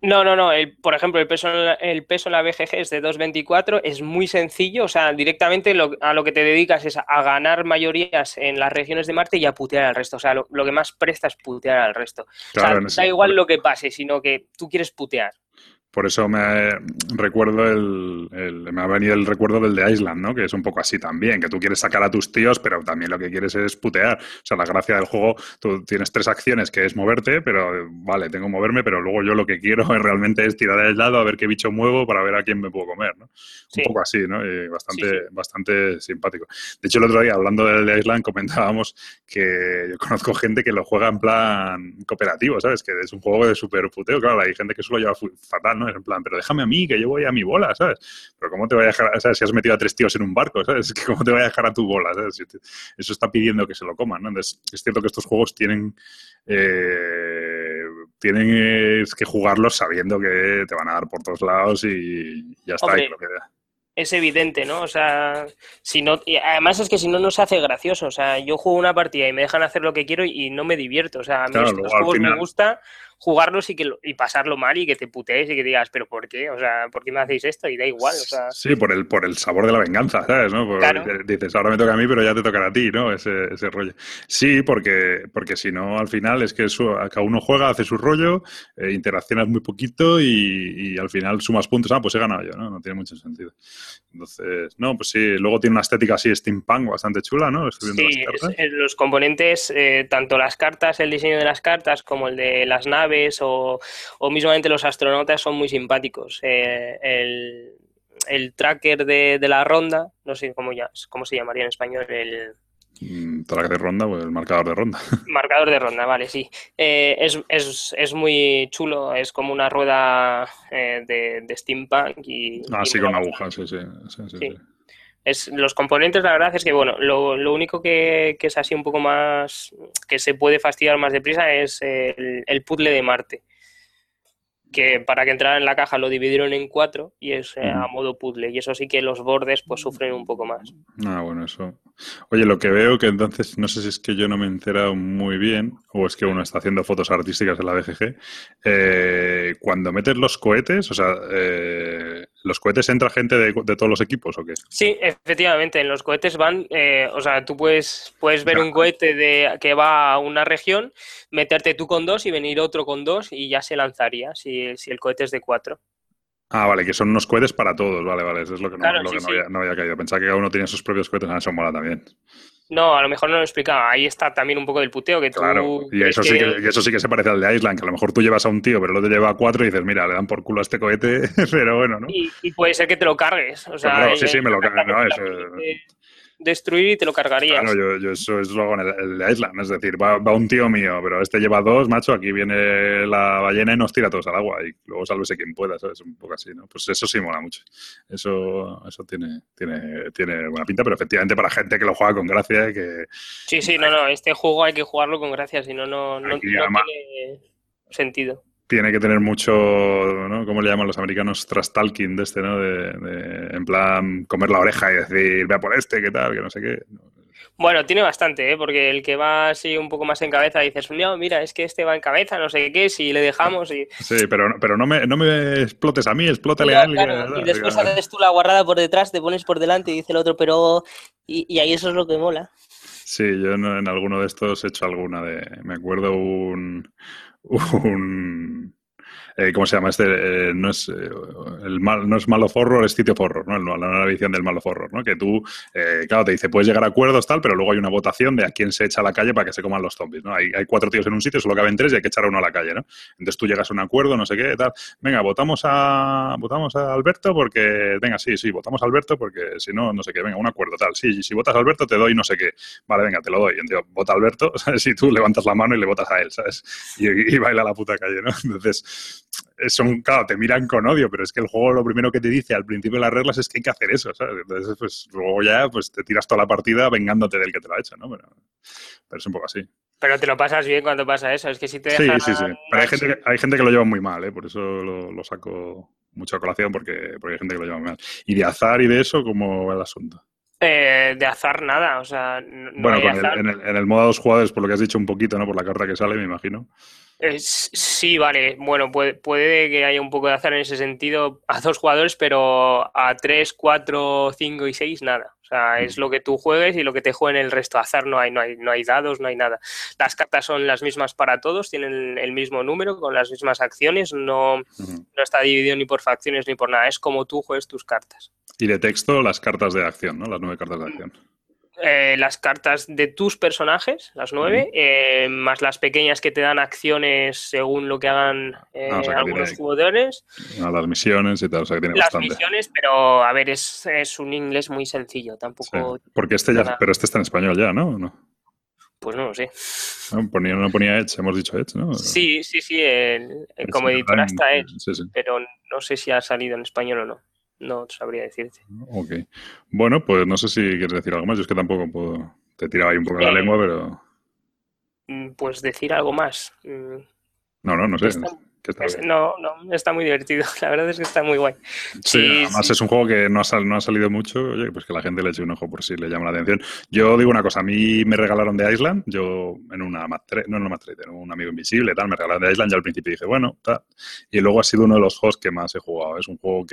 No. Por ejemplo, el peso en la BGG es de 2,24, es muy sencillo, o sea, directamente a lo que te dedicas es a ganar mayorías en las regiones de Marte y a putear al resto. O sea, lo que más presta es putear al resto. O Claro, sea, da igual lo que pase, sino que tú quieres putear. por eso recuerdo me ha venido el recuerdo del de Island, ¿no? Que es un poco así también, que tú quieres sacar a tus tíos, pero también lo que quieres es putear. O sea, la gracia del juego, tú tienes 3 acciones, que es moverte, pero vale, tengo que moverme, pero luego yo lo que quiero es realmente es tirar al lado a ver qué bicho muevo para ver a quién me puedo comer, ¿no? Un Sí, poco así, ¿no? Y sí, sí. bastante simpático. De hecho, el otro día, hablando del de Island, comentábamos que yo conozco gente que lo juega en plan cooperativo, ¿sabes? Que es un juego de super puteo. Claro, hay gente que eso lo lleva fatal, ¿no? Es en plan, pero déjame a mí, que yo voy a mi bola, ¿sabes? Pero ¿cómo te voy a dejar, ¿sabes? Si has metido a 3 tíos en un barco, ¿sabes? ¿Cómo te voy a dejar a tu bola, ¿sabes? Eso está pidiendo que se lo coman, ¿no? Entonces, es cierto que estos juegos tienes que jugarlos sabiendo que te van a dar por todos lados y ya está. Y Hombre, es evidente, ¿no? O sea, si no, y además es que si no, no se hace gracioso. O sea, yo juego una partida y me dejan hacer lo que quiero y no me divierto. O sea, a mí claro, estos luego al juegos me final. gusta jugarlos y pasarlo mal y que te putees y que digas, pero ¿por qué? O sea, ¿por qué me hacéis esto? Y da igual, o sea, Sí, por el sabor de la venganza, ¿sabes? ¿No? claro. Dices, ahora me toca a mí, pero ya te tocará a ti, ¿no? Ese rollo. Sí, porque si no, al final es que cada uno juega, hace su rollo, interaccionas muy poquito y al final sumas puntos. Ah, pues he ganado yo, ¿no? No tiene mucho sentido. Entonces, no, pues sí, luego tiene una estética así steampunk bastante chula, ¿no? Estoy viendo las Sí, cartas. los componentes, tanto las cartas, el diseño de las cartas, como el de las naves o mismamente los astronautas son muy simpáticos. El tracker de la ronda, no sé cómo se llamaría en español, el Track de ronda, pues el marcador de ronda. marcador de ronda, vale, sí. Es muy chulo, es como una rueda de steampunk Ah, y sí, mola con agujas, bastante. sí, sí, sí, sí, sí. Sí. Los componentes, la verdad es que, bueno, lo único que es así un poco más, que se puede fastidiar más deprisa es el puzzle de Marte, que para que entrara en la caja lo dividieron en 4 y es a Ujú. modo puzzle, y eso sí que los bordes pues sufren un poco más. Ah, bueno, eso. Oye, lo que veo que entonces, no sé si es que yo no me he enterado muy bien o es que uno está haciendo fotos artísticas en la BGG. Cuando metes los cohetes, o sea, ¿los cohetes entra gente de todos los equipos o qué? Sí, efectivamente, en los cohetes van, o sea, tú puedes O ver sea, un cohete que va a una región, meterte tú con 2 y venir otro con 2 y ya se lanzaría si el cohete es de 4. vale, que son unos cohetes para todos, vale, vale, eso es Claro, lo sí, que sí. no había caído. Pensaba que cada uno tenía sus propios cohetes, eso mola también. No, a lo mejor no lo he explicado. Ahí está también un poco del puteo, que Claro, tú y crees y eso sí que se parece al de Island, que a lo mejor tú llevas a un tío, pero el otro lleva a 4 y dices, mira, le dan por culo a este cohete, pero bueno, ¿no? y puede ser que te lo cargues. O sea, Claro, sí, hay sí, me lo cago, no, perfectamente la eso, puedes destruir y te lo claro, cargarías. yo eso es luego en el de Island, es decir, va un tío mío, pero este lleva 2, macho, aquí viene la ballena y nos tira todos al agua y luego sálvese quien pueda, ¿sabes? Un poco así, ¿no? Pues eso sí mola mucho. Eso tiene buena pinta, pero efectivamente para gente que lo juega con gracia y que Sí, sí, no, este juego hay que jugarlo con gracia, si no, aquí no además tiene sentido. tiene que tener mucho, ¿no? ¿Cómo le llaman los americanos? Trash talking de este, ¿no? En plan, comer la oreja y decir, vea por este, qué tal, que no sé qué. Bueno, tiene bastante, ¿eh? Porque el que va así un poco más en cabeza dices, no, mira, es que este va en cabeza, no sé qué, si le dejamos y... Sí, pero no me explotes a mí, explótale a No, él. claro, y después haces tú la guarrada por detrás, te pones por delante y dice el otro, pero... Y ahí eso es lo que mola. Sí, yo en alguno de estos he hecho alguna de... Me acuerdo un ¿cómo se llama este? No es no es Malo Horror, es Sitio Horror, ¿no? La nueva edición del Malo Horror, ¿no? Que tú, claro, te dice, puedes llegar a acuerdos, tal, pero luego hay una votación de a quién se echa a la calle para que se coman los zombies, ¿no? Hay 4 tíos en un sitio, solo caben 3 y hay que echar a uno a la calle, ¿no? Entonces tú llegas a un acuerdo, no sé qué, tal. Venga, votamos a Alberto porque, venga, sí, votamos a Alberto porque si no, no sé qué, venga, un acuerdo, tal. Sí, si votas a Alberto te doy no sé qué. Vale, venga, te lo doy. Entonces, vota a Alberto, ¿sabes? Y tú levantas la mano y le votas a él, ¿sabes? Y baila la puta calle, ¿no? Entonces, claro, te miran con odio, pero es que el juego lo primero que te dice al principio de las reglas es que hay que hacer eso, ¿sabes? Entonces, pues luego ya pues te tiras toda la partida vengándote del que te lo ha hecho, ¿no? Pero es un poco así. Pero te lo pasas bien cuando pasa eso, es que si te dejan... Sí, sí, sí. Pero hay gente que lo lleva muy mal, ¿eh? Por eso lo saco mucho a colación, porque hay gente que lo lleva muy mal. Y de azar y de eso, ¿cómo va el asunto? De azar nada, o sea, no Bueno, hay azar. en el modo 2 jugadores, por lo que has dicho un poquito, ¿no? Por la carta que sale, me imagino. Sí, vale. Bueno, puede que haya un poco de azar en ese sentido a 2 jugadores, pero a 3, 4, 5 y 6 nada. O sea, es Ujú. lo que tú juegues y lo que te jueguen el resto. Azar no hay dados, no hay nada. Las cartas son las mismas para todos, tienen el mismo número, con las mismas acciones. No, Ujú. no está dividido ni por facciones ni por nada. Es como tú juegues tus cartas. Y de texto, las cartas de acción, ¿no? Las 9 cartas de acción. Las cartas de tus personajes, las Ujú. 9, más las pequeñas que te dan acciones según lo que hagan O sea, que algunos tiene jugadores. las misiones y tal, o sea, que tiene Las bastante. misiones, pero a ver, es un inglés muy sencillo, Sí. tampoco Porque nada. pero este está en español ya, ¿no? ¿No? Pues no lo sé. No ponía Edge, hemos dicho Edge, ¿no? Sí, sí, sí, Edge como editora Online, está Edge, sí, sí. pero no sé si ha salido en español o no. No sabría decirte. Ok. Bueno, pues no sé si quieres decir algo más. Yo es que tampoco puedo. Te tiraba ahí un poco la Eh, lengua, pero. pues decir algo más. No sé. Está, Que está bien. no, no, está muy divertido. La verdad es que está muy guay. Sí, Sí, además sí. es un juego que no ha salido mucho. Oye, pues que la gente le eche un ojo por si le llama la atención. Yo digo una cosa, a mí me regalaron de Island, yo en una no en una Mad Trader, en un amigo invisible, tal, me regalaron de Island, ya al principio dije, bueno, tal. Y luego ha sido uno de los juegos que más he jugado. Es un juego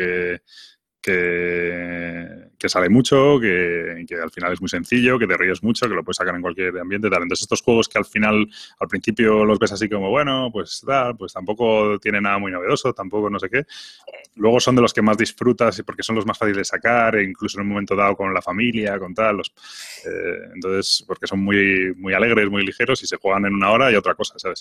que sale mucho, que al final es muy sencillo, que te ríes mucho, que lo puedes sacar en cualquier ambiente, tal. Entonces estos juegos que al final, al principio los ves así como, bueno, pues tal, pues tampoco tiene nada muy novedoso, tampoco no sé qué. Luego son de los que más disfrutas y porque son los más fáciles de sacar, e incluso en un momento dado con la familia, con tal. Entonces, porque son muy, muy alegres, muy ligeros y se juegan en una hora y otra cosa, ¿sabes?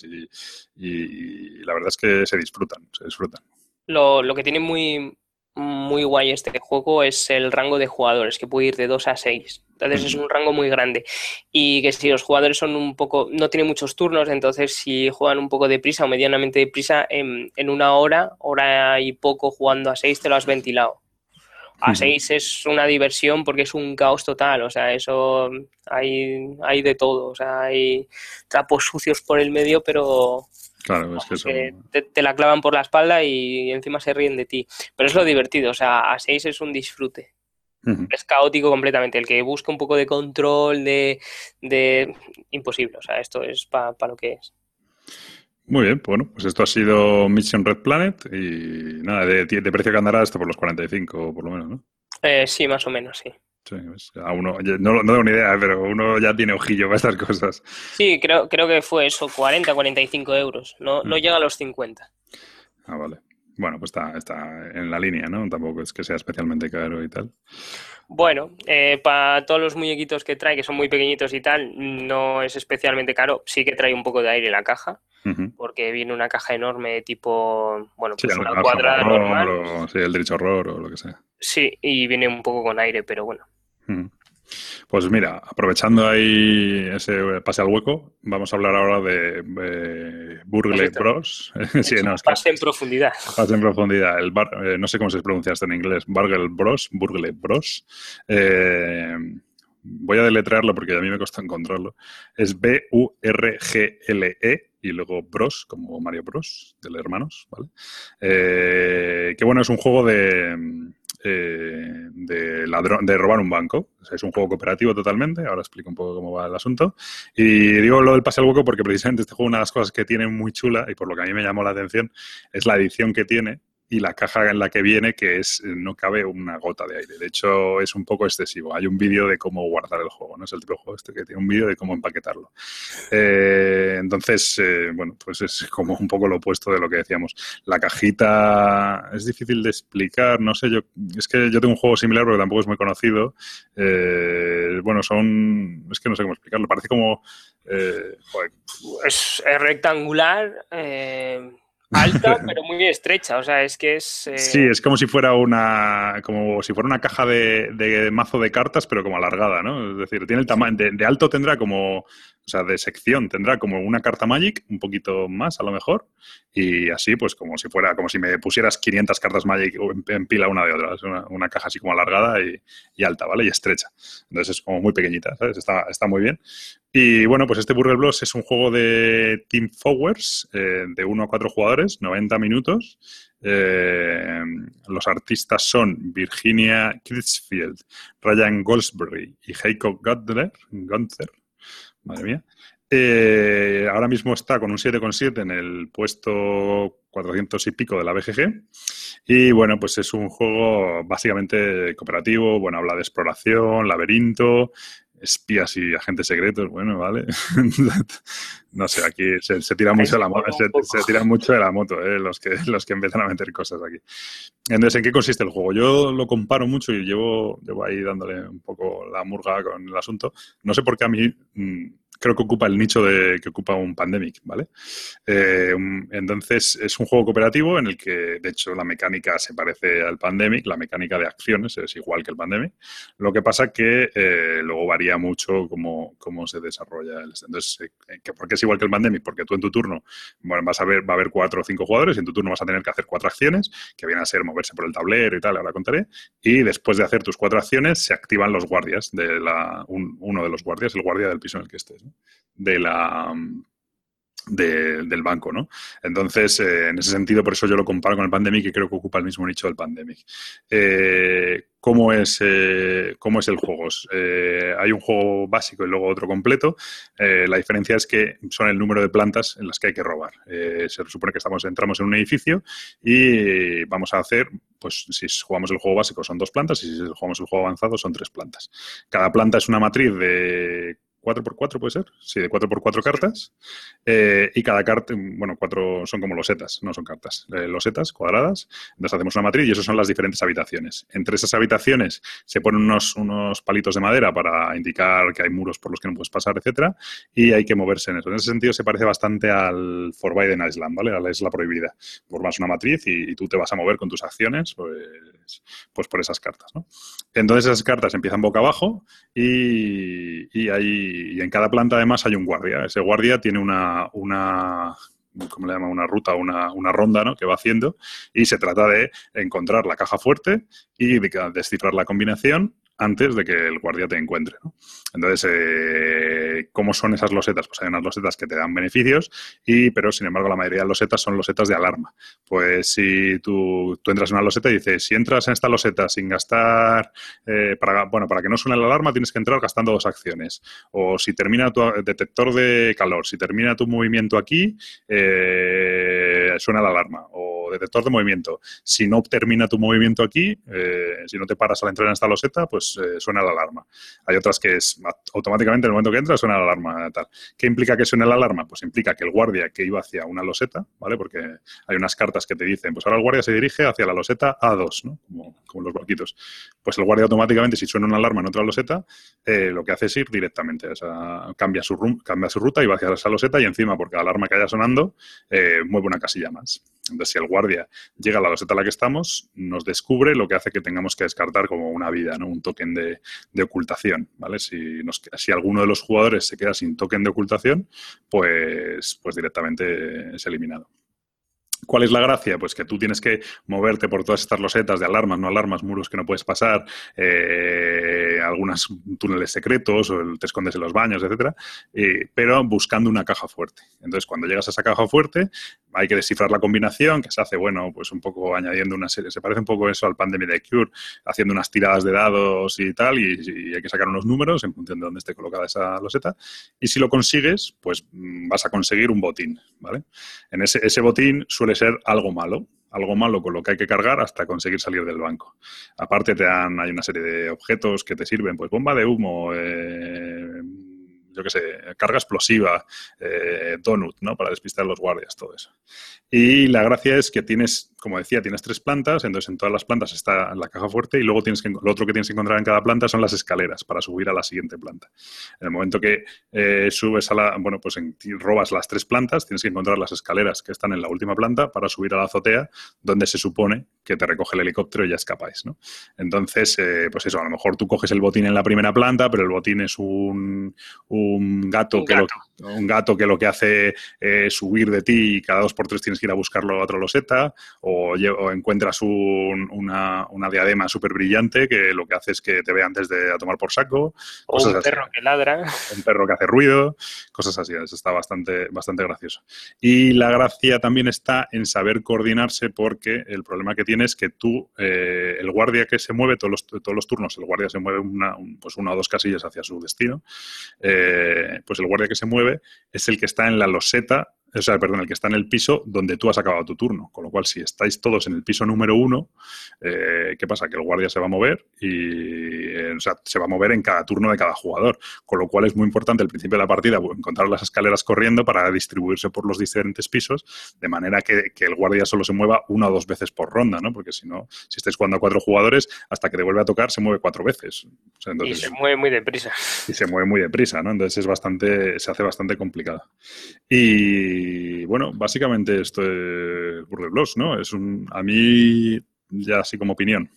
Y la verdad es que se disfrutan, se disfrutan. Lo que tiene muy guay este juego es el rango de jugadores, que puede ir de 2 a 6. Entonces es Uh-huh. un rango muy grande. Y que si los jugadores son un poco, no tienen muchos turnos, entonces si juegan un poco deprisa o medianamente deprisa, en una hora y poco jugando a 6 te lo has ventilado. A Uh-huh. 6 es una diversión porque es un caos total, o sea, eso hay de todo, o sea, hay trapos sucios por el medio, pero Claro, es que vamos, eso. que te la clavan por la espalda y encima se ríen de ti. Pero es lo divertido, o sea, a 6 es un disfrute. Uh-huh. Es caótico completamente. El que busca un poco de control, de... imposible, o sea, esto es para lo que es. Muy bien, bueno, pues esto ha sido Mission Red Planet y nada, de precio que andará esto por los 45 por lo menos, ¿no? Sí, más o menos, sí. Sí, pues a uno, no tengo ni idea, pero uno ya tiene ojillo para estas cosas. Sí, creo que fue eso, 45 euros. No, no llega a los 50. Ah, vale. Bueno, pues está en la línea, ¿no? Tampoco es que sea especialmente caro y tal. Bueno, para todos los muñequitos que trae, que son muy pequeñitos y tal, no es especialmente caro. Sí que trae un poco de aire la caja, Ujú. porque viene una caja enorme tipo, bueno, Sí, pues una el Arkham cuadrada Horror normal. o sí, el Dritch Horror o lo que sea. Sí, y viene un poco con aire, pero bueno. Ujú. Pues mira, aprovechando ahí ese pase al hueco, vamos a hablar ahora de Has Burgle hecho, Bros. Sí, hecho no, un es que pase en profundidad. más en profundidad. No sé cómo se pronuncia esto en inglés. Burgle Bros. Voy a deletrearlo porque a mí me cuesta encontrarlo. Es Burgle y luego Bros, como Mario Bros, de los hermanos, ¿vale? Que bueno, es un juego de robar un banco. O sea, es un juego cooperativo totalmente. Ahora explico un poco cómo va el asunto. Y digo lo del pase al hueco porque precisamente este juego, una de las cosas que tiene muy chula y por lo que a mí me llamó la atención, es la edición que tiene y la caja en la que viene, que no cabe una gota de aire. De hecho, es un poco excesivo. Hay un vídeo de cómo guardar el juego, ¿no? Es el tipo de juego este que tiene un vídeo de cómo empaquetarlo. Entonces, bueno, pues es como un poco lo opuesto de lo que decíamos. La cajita es difícil de explicar, no sé, es que yo tengo un juego similar, pero tampoco es muy conocido. Bueno, es que no sé cómo explicarlo. Parece como... joder. Es rectangular, alta, pero muy estrecha. O sea, es que es... Sí, es como si fuera una caja de mazo de cartas, pero como alargada, ¿no? Es decir, tiene el sí. tamaño, de alto tendrá como, o sea, de sección tendrá como una carta Magic, un poquito más a lo mejor, y así, pues como si me pusieras 500 cartas Magic en pila una de otra. Es una caja así como alargada y alta, ¿vale? Y estrecha. Entonces es como muy pequeñita, ¿sabes? Está muy bien. Y bueno, pues este Burgle Bros es un juego de Team Forward, de 1 a 4 jugadores, 90 minutos. Los artistas son Virginia Critchfield, Ryan Goldsberry y Heiko Gunther, madre mía. Ahora mismo está con un 7,7 en el puesto 400 y pico de la BGG. Y bueno, pues es un juego básicamente cooperativo. Bueno, habla de exploración, laberinto, espías y agentes secretos. Bueno, vale. No sé, aquí se tira mucho de la moto, se tira mucho de la moto, los que empiezan a meter cosas aquí. Entonces, ¿en qué consiste el juego? Yo lo comparo mucho y llevo ahí dándole un poco la murga con el asunto. No sé por qué a mí creo que ocupa el nicho que ocupa un Pandemic, ¿vale? Entonces, es un juego cooperativo en el que, de hecho, la mecánica se parece al Pandemic, la mecánica de acciones es igual que el Pandemic. Lo que pasa que luego varía mucho cómo se desarrolla. Entonces, ¿por qué es igual que el Pandemic? Porque tú en tu turno, bueno, va a haber 4 o 5 jugadores y en tu turno vas a tener que hacer 4 acciones, que vienen a ser moverse por el tablero y tal, ahora contaré. Y después de hacer tus 4 acciones, se activan los guardias, uno de los guardias, el guardia del piso en el que estés, ¿no? Del banco, ¿no? Entonces, en ese sentido, por eso yo lo comparo con el Pandemic y creo que ocupa el mismo nicho del Pandemic. ¿Cómo es el juego? Hay un juego básico y luego otro completo. La diferencia es que son el número de plantas en las que hay que robar. Se supone que entramos en un edificio y vamos a hacer, pues si jugamos el juego básico son 2 plantas y si jugamos el juego avanzado son 3 plantas. Cada planta es una matriz de 4x4, ¿puede ser? Sí, de 4x4 cartas. Y cada carta, bueno, 4 son como losetas, no son cartas. Losetas cuadradas. Entonces hacemos una matriz y esas son las diferentes habitaciones. Entre esas habitaciones se ponen unos palitos de madera para indicar que hay muros por los que no puedes pasar, etcétera. Y hay que moverse en eso. En ese sentido se parece bastante al Forbidden Island, ¿vale? A la isla prohibida. Formas una matriz y tú te vas a mover con tus acciones, pues por esas cartas, ¿no? Entonces esas cartas empiezan boca abajo y en cada planta además hay un guardia. Ese guardia tiene una ¿cómo le llama? Una ruta, una ronda, ¿no? Que va haciendo y se trata de encontrar la caja fuerte y de descifrar la combinación antes de que el guardia te encuentre, ¿no? Entonces, ¿cómo son esas losetas? Pues hay unas losetas que te dan beneficios, pero sin embargo la mayoría de losetas son losetas de alarma. Pues si tú entras en una loseta y dices, si entras en esta loseta sin gastar, para que no suene la alarma tienes que entrar gastando 2 acciones. O si termina tu detector de calor, si termina tu movimiento aquí, suena la alarma. O detector de movimiento. Si no termina tu movimiento aquí, si no te paras al entrar en esta loseta, pues suena la alarma. Hay otras que es automáticamente en el momento que entras suena la alarma. Tal. ¿Qué implica que suene la alarma? Pues implica que el guardia que iba hacia una loseta, ¿vale? Porque hay unas cartas que te dicen, pues ahora el guardia se dirige hacia la loseta A2, ¿no? Como los barquitos. Pues el guardia automáticamente, si suena una alarma en otra loseta, lo que hace es ir directamente. O sea, cambia su ruta y va hacia esa loseta y encima, porque la alarma que haya sonando, mueve una casilla más. Entonces, si el guardia llega a la loseta a la que estamos, nos descubre, lo que hace que tengamos que descartar como una vida, ¿no? Un token de ocultación, ¿vale? Si alguno de los jugadores se queda sin token de ocultación, pues directamente es eliminado. ¿Cuál es la gracia? Pues que tú tienes que moverte por todas estas losetas de alarmas, no alarmas, muros que no puedes pasar, algunos túneles secretos, o te escondes en los baños, etcétera, pero buscando una caja fuerte. Entonces, cuando llegas a esa caja fuerte, hay que descifrar la combinación, que se hace, bueno, pues un poco añadiendo una serie, se parece un poco eso al Pandemic de Cure, haciendo unas tiradas de dados y tal, y hay que sacar unos números en función de dónde esté colocada esa loseta, y si lo consigues, pues vas a conseguir un botín, ¿vale? En ese botín suele ser algo malo con lo que hay que cargar hasta conseguir salir del banco. Aparte hay una serie de objetos que te sirven, pues bomba de humo, yo qué sé, carga explosiva, donut, ¿no? Para despistar a los guardias, todo eso. Y la gracia es que tienes, como decía, tienes 3 plantas, entonces en todas las plantas está la caja fuerte y luego lo otro que tienes que encontrar en cada planta son las escaleras para subir a la siguiente planta. En el momento que subes robas las 3 plantas, tienes que encontrar las escaleras que están en la última planta para subir a la azotea, donde se supone que te recoge el helicóptero y ya escapáis, ¿no? Entonces, pues eso, a lo mejor tú coges el botín en la primera planta, pero el botín es un gato que lo que hace es subir de ti y cada 2x3 tienes que ir a buscarlo a otra loseta, o encuentras una diadema súper brillante que lo que hace es que te ve antes de a tomar por saco. O un perro que ladra. Un perro que hace ruido, cosas así. Eso está bastante gracioso. Y la gracia también está en saber coordinarse, porque el problema que tienes es que tú, el guardia que se mueve todos los turnos, el guardia se mueve una o 2 casillas hacia su destino, pues el guardia que se mueve es el que está en la loseta, o sea, perdón, el que está en el piso donde tú has acabado tu turno. Con lo cual, si estáis todos en el piso número 1, ¿qué pasa? Que el guardia se va a mover y, o sea, se va a mover en cada turno de cada jugador. Con lo cual es muy importante al principio de la partida encontrar las escaleras corriendo para distribuirse por los diferentes pisos, de manera que el guardia solo se mueva 1 o 2 veces por ronda, ¿no? Porque si no, si estáis jugando a 4 jugadores, hasta que te vuelve a tocar se mueve 4 veces. O sea, entonces, y se mueve muy deprisa. Y se mueve muy deprisa, ¿no? Entonces se hace bastante complicado. Y bueno, básicamente esto es Burger Bros, ¿no? A mí, ya así como opinión.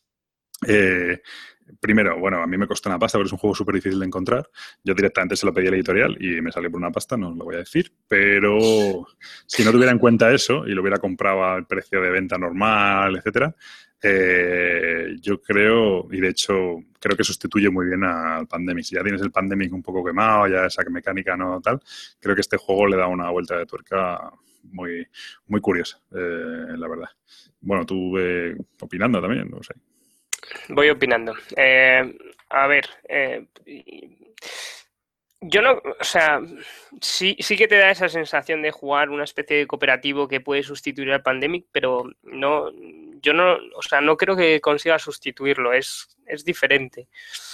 Primero, bueno, a mí me costó una pasta porque es un juego súper difícil de encontrar. Yo directamente se lo pedí a la editorial y me salió por una pasta, no os lo voy a decir. Pero si no tuviera en cuenta eso y lo hubiera comprado al precio de venta normal, etcétera, yo creo, y de hecho creo que sustituye muy bien al Pandemic. Si ya tienes el Pandemic un poco quemado, ya esa mecánica no tal, creo que este juego le da una vuelta de tuerca muy, muy curiosa, la verdad. Bueno, tú opinando también, no sé. Voy opinando. A ver, yo no, o sea, sí que te da esa sensación de jugar una especie de cooperativo que puede sustituir al Pandemic, pero no, yo no, o sea, no creo que consiga sustituirlo, es diferente.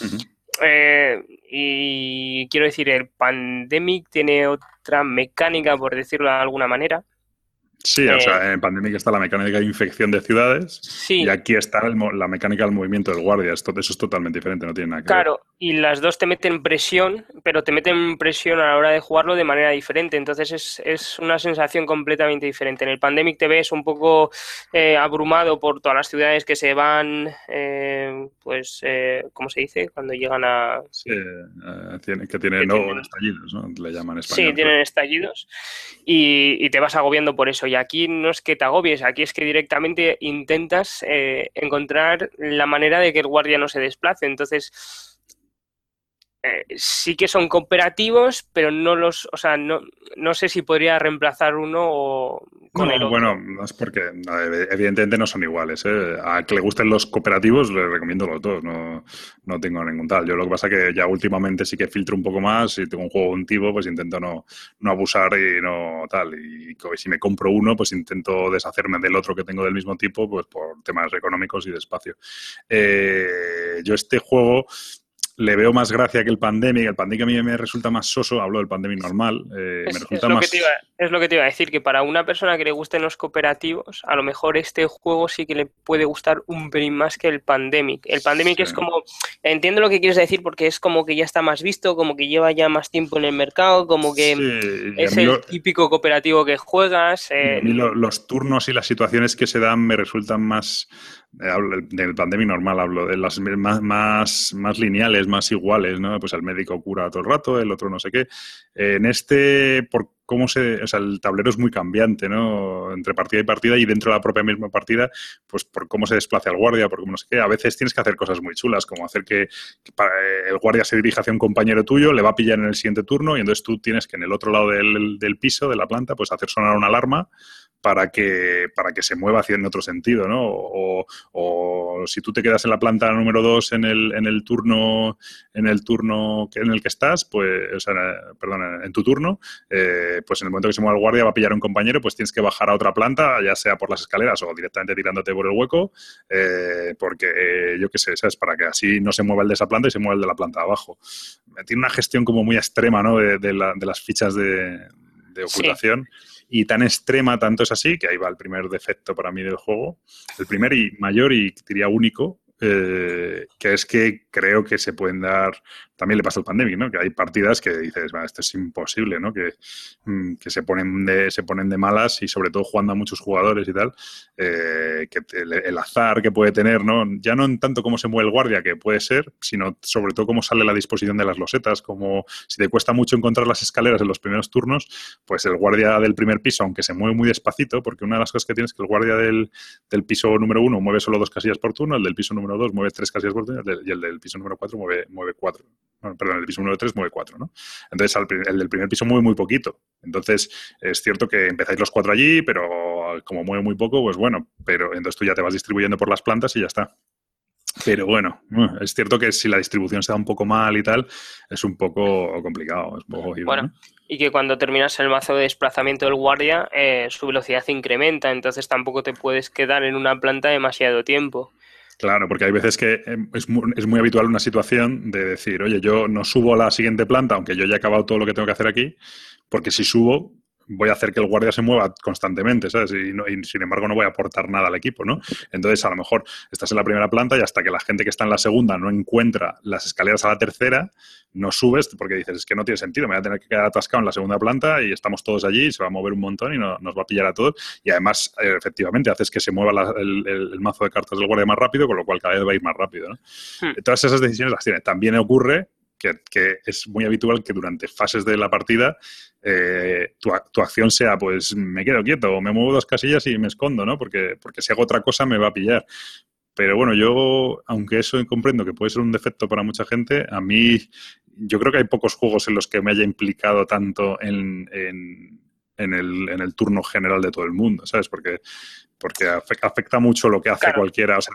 Y quiero decir, el Pandemic tiene otra mecánica, por decirlo de alguna manera. Sí, o sea, en Pandemic está la mecánica de infección de ciudades, sí. Y aquí está la mecánica del movimiento del guardia. Eso es totalmente diferente, no tiene nada que ver. Claro, y las dos te meten presión, pero te meten presión a la hora de jugarlo de manera diferente. Entonces es una sensación completamente diferente. En el Pandemic te ves un poco abrumado por todas las ciudades que se van, ¿cómo se dice? Cuando llegan a... Sí, que tienen estallidos, ¿no? Le llaman en español. Sí, tienen estallidos y te vas agobiando por eso. Y aquí no es que te agobies, aquí es que directamente intentas encontrar la manera de que el guardia no se desplace. Entonces, sí que son cooperativos, pero o sea, no sé si podría reemplazar uno con el otro. Bueno, no es porque evidentemente no son iguales. A que le gusten los cooperativos les recomiendo los dos, no tengo ningún tal. Yo lo que pasa es que ya últimamente sí que filtro un poco más. Si tengo un juego un tipo, pues intento no abusar y no tal. Y si me compro uno, pues intento deshacerme del otro que tengo del mismo tipo, pues por temas económicos y de espacio. Yo este juego le veo más gracia que el Pandemic. El Pandemic a mí me resulta más soso. Hablo del Pandemic normal. Me resulta más... Es lo que te iba a decir, que para una persona que le gusten los cooperativos, a lo mejor este juego sí que le puede gustar un pelín más que el Pandemic. El Pandemic sí. Es como... Entiendo lo que quieres decir porque es como que ya está más visto, como que lleva ya más tiempo en el mercado, como que sí, es el típico cooperativo que juegas. A mí los turnos y las situaciones que se dan me resultan más... del Pandemic normal hablo, de las más lineales, más iguales, ¿no? Pues el médico cura todo el rato, el otro no sé qué. En este, por cómo o sea, el tablero es muy cambiante, ¿no? Entre partida y partida y dentro de la propia misma partida, pues por cómo se desplaza el guardia, por cómo no sé qué. A veces tienes que hacer cosas muy chulas, como hacer que el guardia se dirija hacia un compañero tuyo, le va a pillar en el siguiente turno y entonces tú tienes que en el otro lado del piso, de la planta, pues hacer sonar una alarma para que se mueva hacia en otro sentido, ¿no? O si tú te quedas en la planta número 2 en el turno en el que estás, pues, o sea, perdón, en tu turno, pues en el momento que se mueva el guardia va a pillar a un compañero, pues tienes que bajar a otra planta, ya sea por las escaleras o directamente tirándote por el hueco, porque yo qué sé, ¿sabes? Para que así no se mueva el de esa planta y se mueva el de la planta de abajo. Tiene una gestión como muy extrema, ¿no? De las fichas de ocultación. Sí. Y tan extrema, tanto es así, que ahí va el primer defecto para mí del juego. El primer y mayor y diría único, que es que creo que se pueden dar... También le pasa al Pandemic, ¿no? Que hay partidas que dices, esto es imposible, ¿no? Que se ponen de malas y sobre todo jugando a muchos jugadores y tal, que el azar que puede tener, ¿no? Ya no en tanto cómo se mueve el guardia, que puede ser, sino sobre todo cómo sale la disposición de las losetas, como si te cuesta mucho encontrar las escaleras en los primeros turnos, pues el guardia del primer piso, aunque se mueve muy despacito, porque una de las cosas que tienes es que el guardia del piso número 1 mueve solo 2 casillas por turno, el del piso número 2 mueve 3 casillas por turno y el del piso número 4 mueve 4. No, perdón, el piso número 3 mueve 4, ¿no? Entonces, el del primer piso mueve muy poquito. Entonces, es cierto que empezáis los 4 allí, pero como mueve muy poco, pues bueno, pero entonces tú ya te vas distribuyendo por las plantas y ya está. Pero bueno, es cierto que si la distribución se da un poco mal y tal, es un poco complicado, es un poco jodido, Bueno, ¿no? y que cuando terminas el mazo de desplazamiento del guardia, su velocidad incrementa, entonces tampoco te puedes quedar en una planta demasiado tiempo. Claro, porque hay veces que es muy habitual una situación de decir, oye, yo no subo a la siguiente planta, aunque yo ya he acabado todo lo que tengo que hacer aquí, porque si subo voy a hacer que el guardia se mueva constantemente, ¿sabes? Y sin embargo no voy a aportar nada al equipo, ¿no? Entonces, a lo mejor estás en la primera planta y hasta que la gente que está en la segunda no encuentra las escaleras a la tercera, no subes porque dices, es que no tiene sentido, me voy a tener que quedar atascado en la segunda planta y estamos todos allí y se va a mover un montón y nos va a pillar a todos. Y además, efectivamente, haces que se mueva el mazo de cartas del guardia más rápido, con lo cual cada vez va a ir más rápido, ¿no? Hmm. Todas esas decisiones las tiene. También ocurre que es muy habitual que durante fases de la partida tu acción sea, pues me quedo quieto o me muevo 2 casillas y me escondo, ¿no? Porque si hago otra cosa me va a pillar. Pero bueno, yo, aunque eso comprendo que puede ser un defecto para mucha gente, a mí yo creo que hay pocos juegos en los que me haya implicado tanto en el turno general de todo el mundo, ¿sabes? Porque afecta mucho lo que hace Claro, cualquiera. O sea,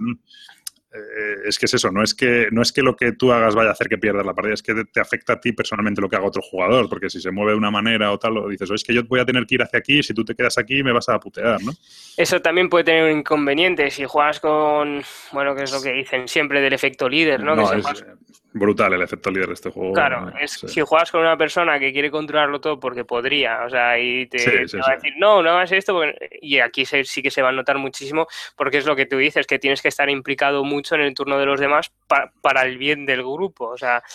es que es eso, no es que lo que tú hagas vaya a hacer que pierdas la partida, es que te afecta a ti personalmente lo que haga otro jugador, porque si se mueve de una manera o tal, o dices, es que yo voy a tener que ir hacia aquí, si tú te quedas aquí me vas a putear, ¿no? eso también puede tener un inconveniente si juegas con, bueno, que es lo que dicen siempre del efecto líder, ¿no? Que No, si es juegas, brutal el efecto líder de este claro, juego. es Sí, si juegas con una persona que quiere controlarlo todo porque podría, o sea, y sí, te sí, va sí. a decir, no, no hagas esto, y aquí sí que se va a notar muchísimo, porque es lo que tú dices, que tienes que estar implicado mucho en el turno de los demás para el bien del grupo, o sea,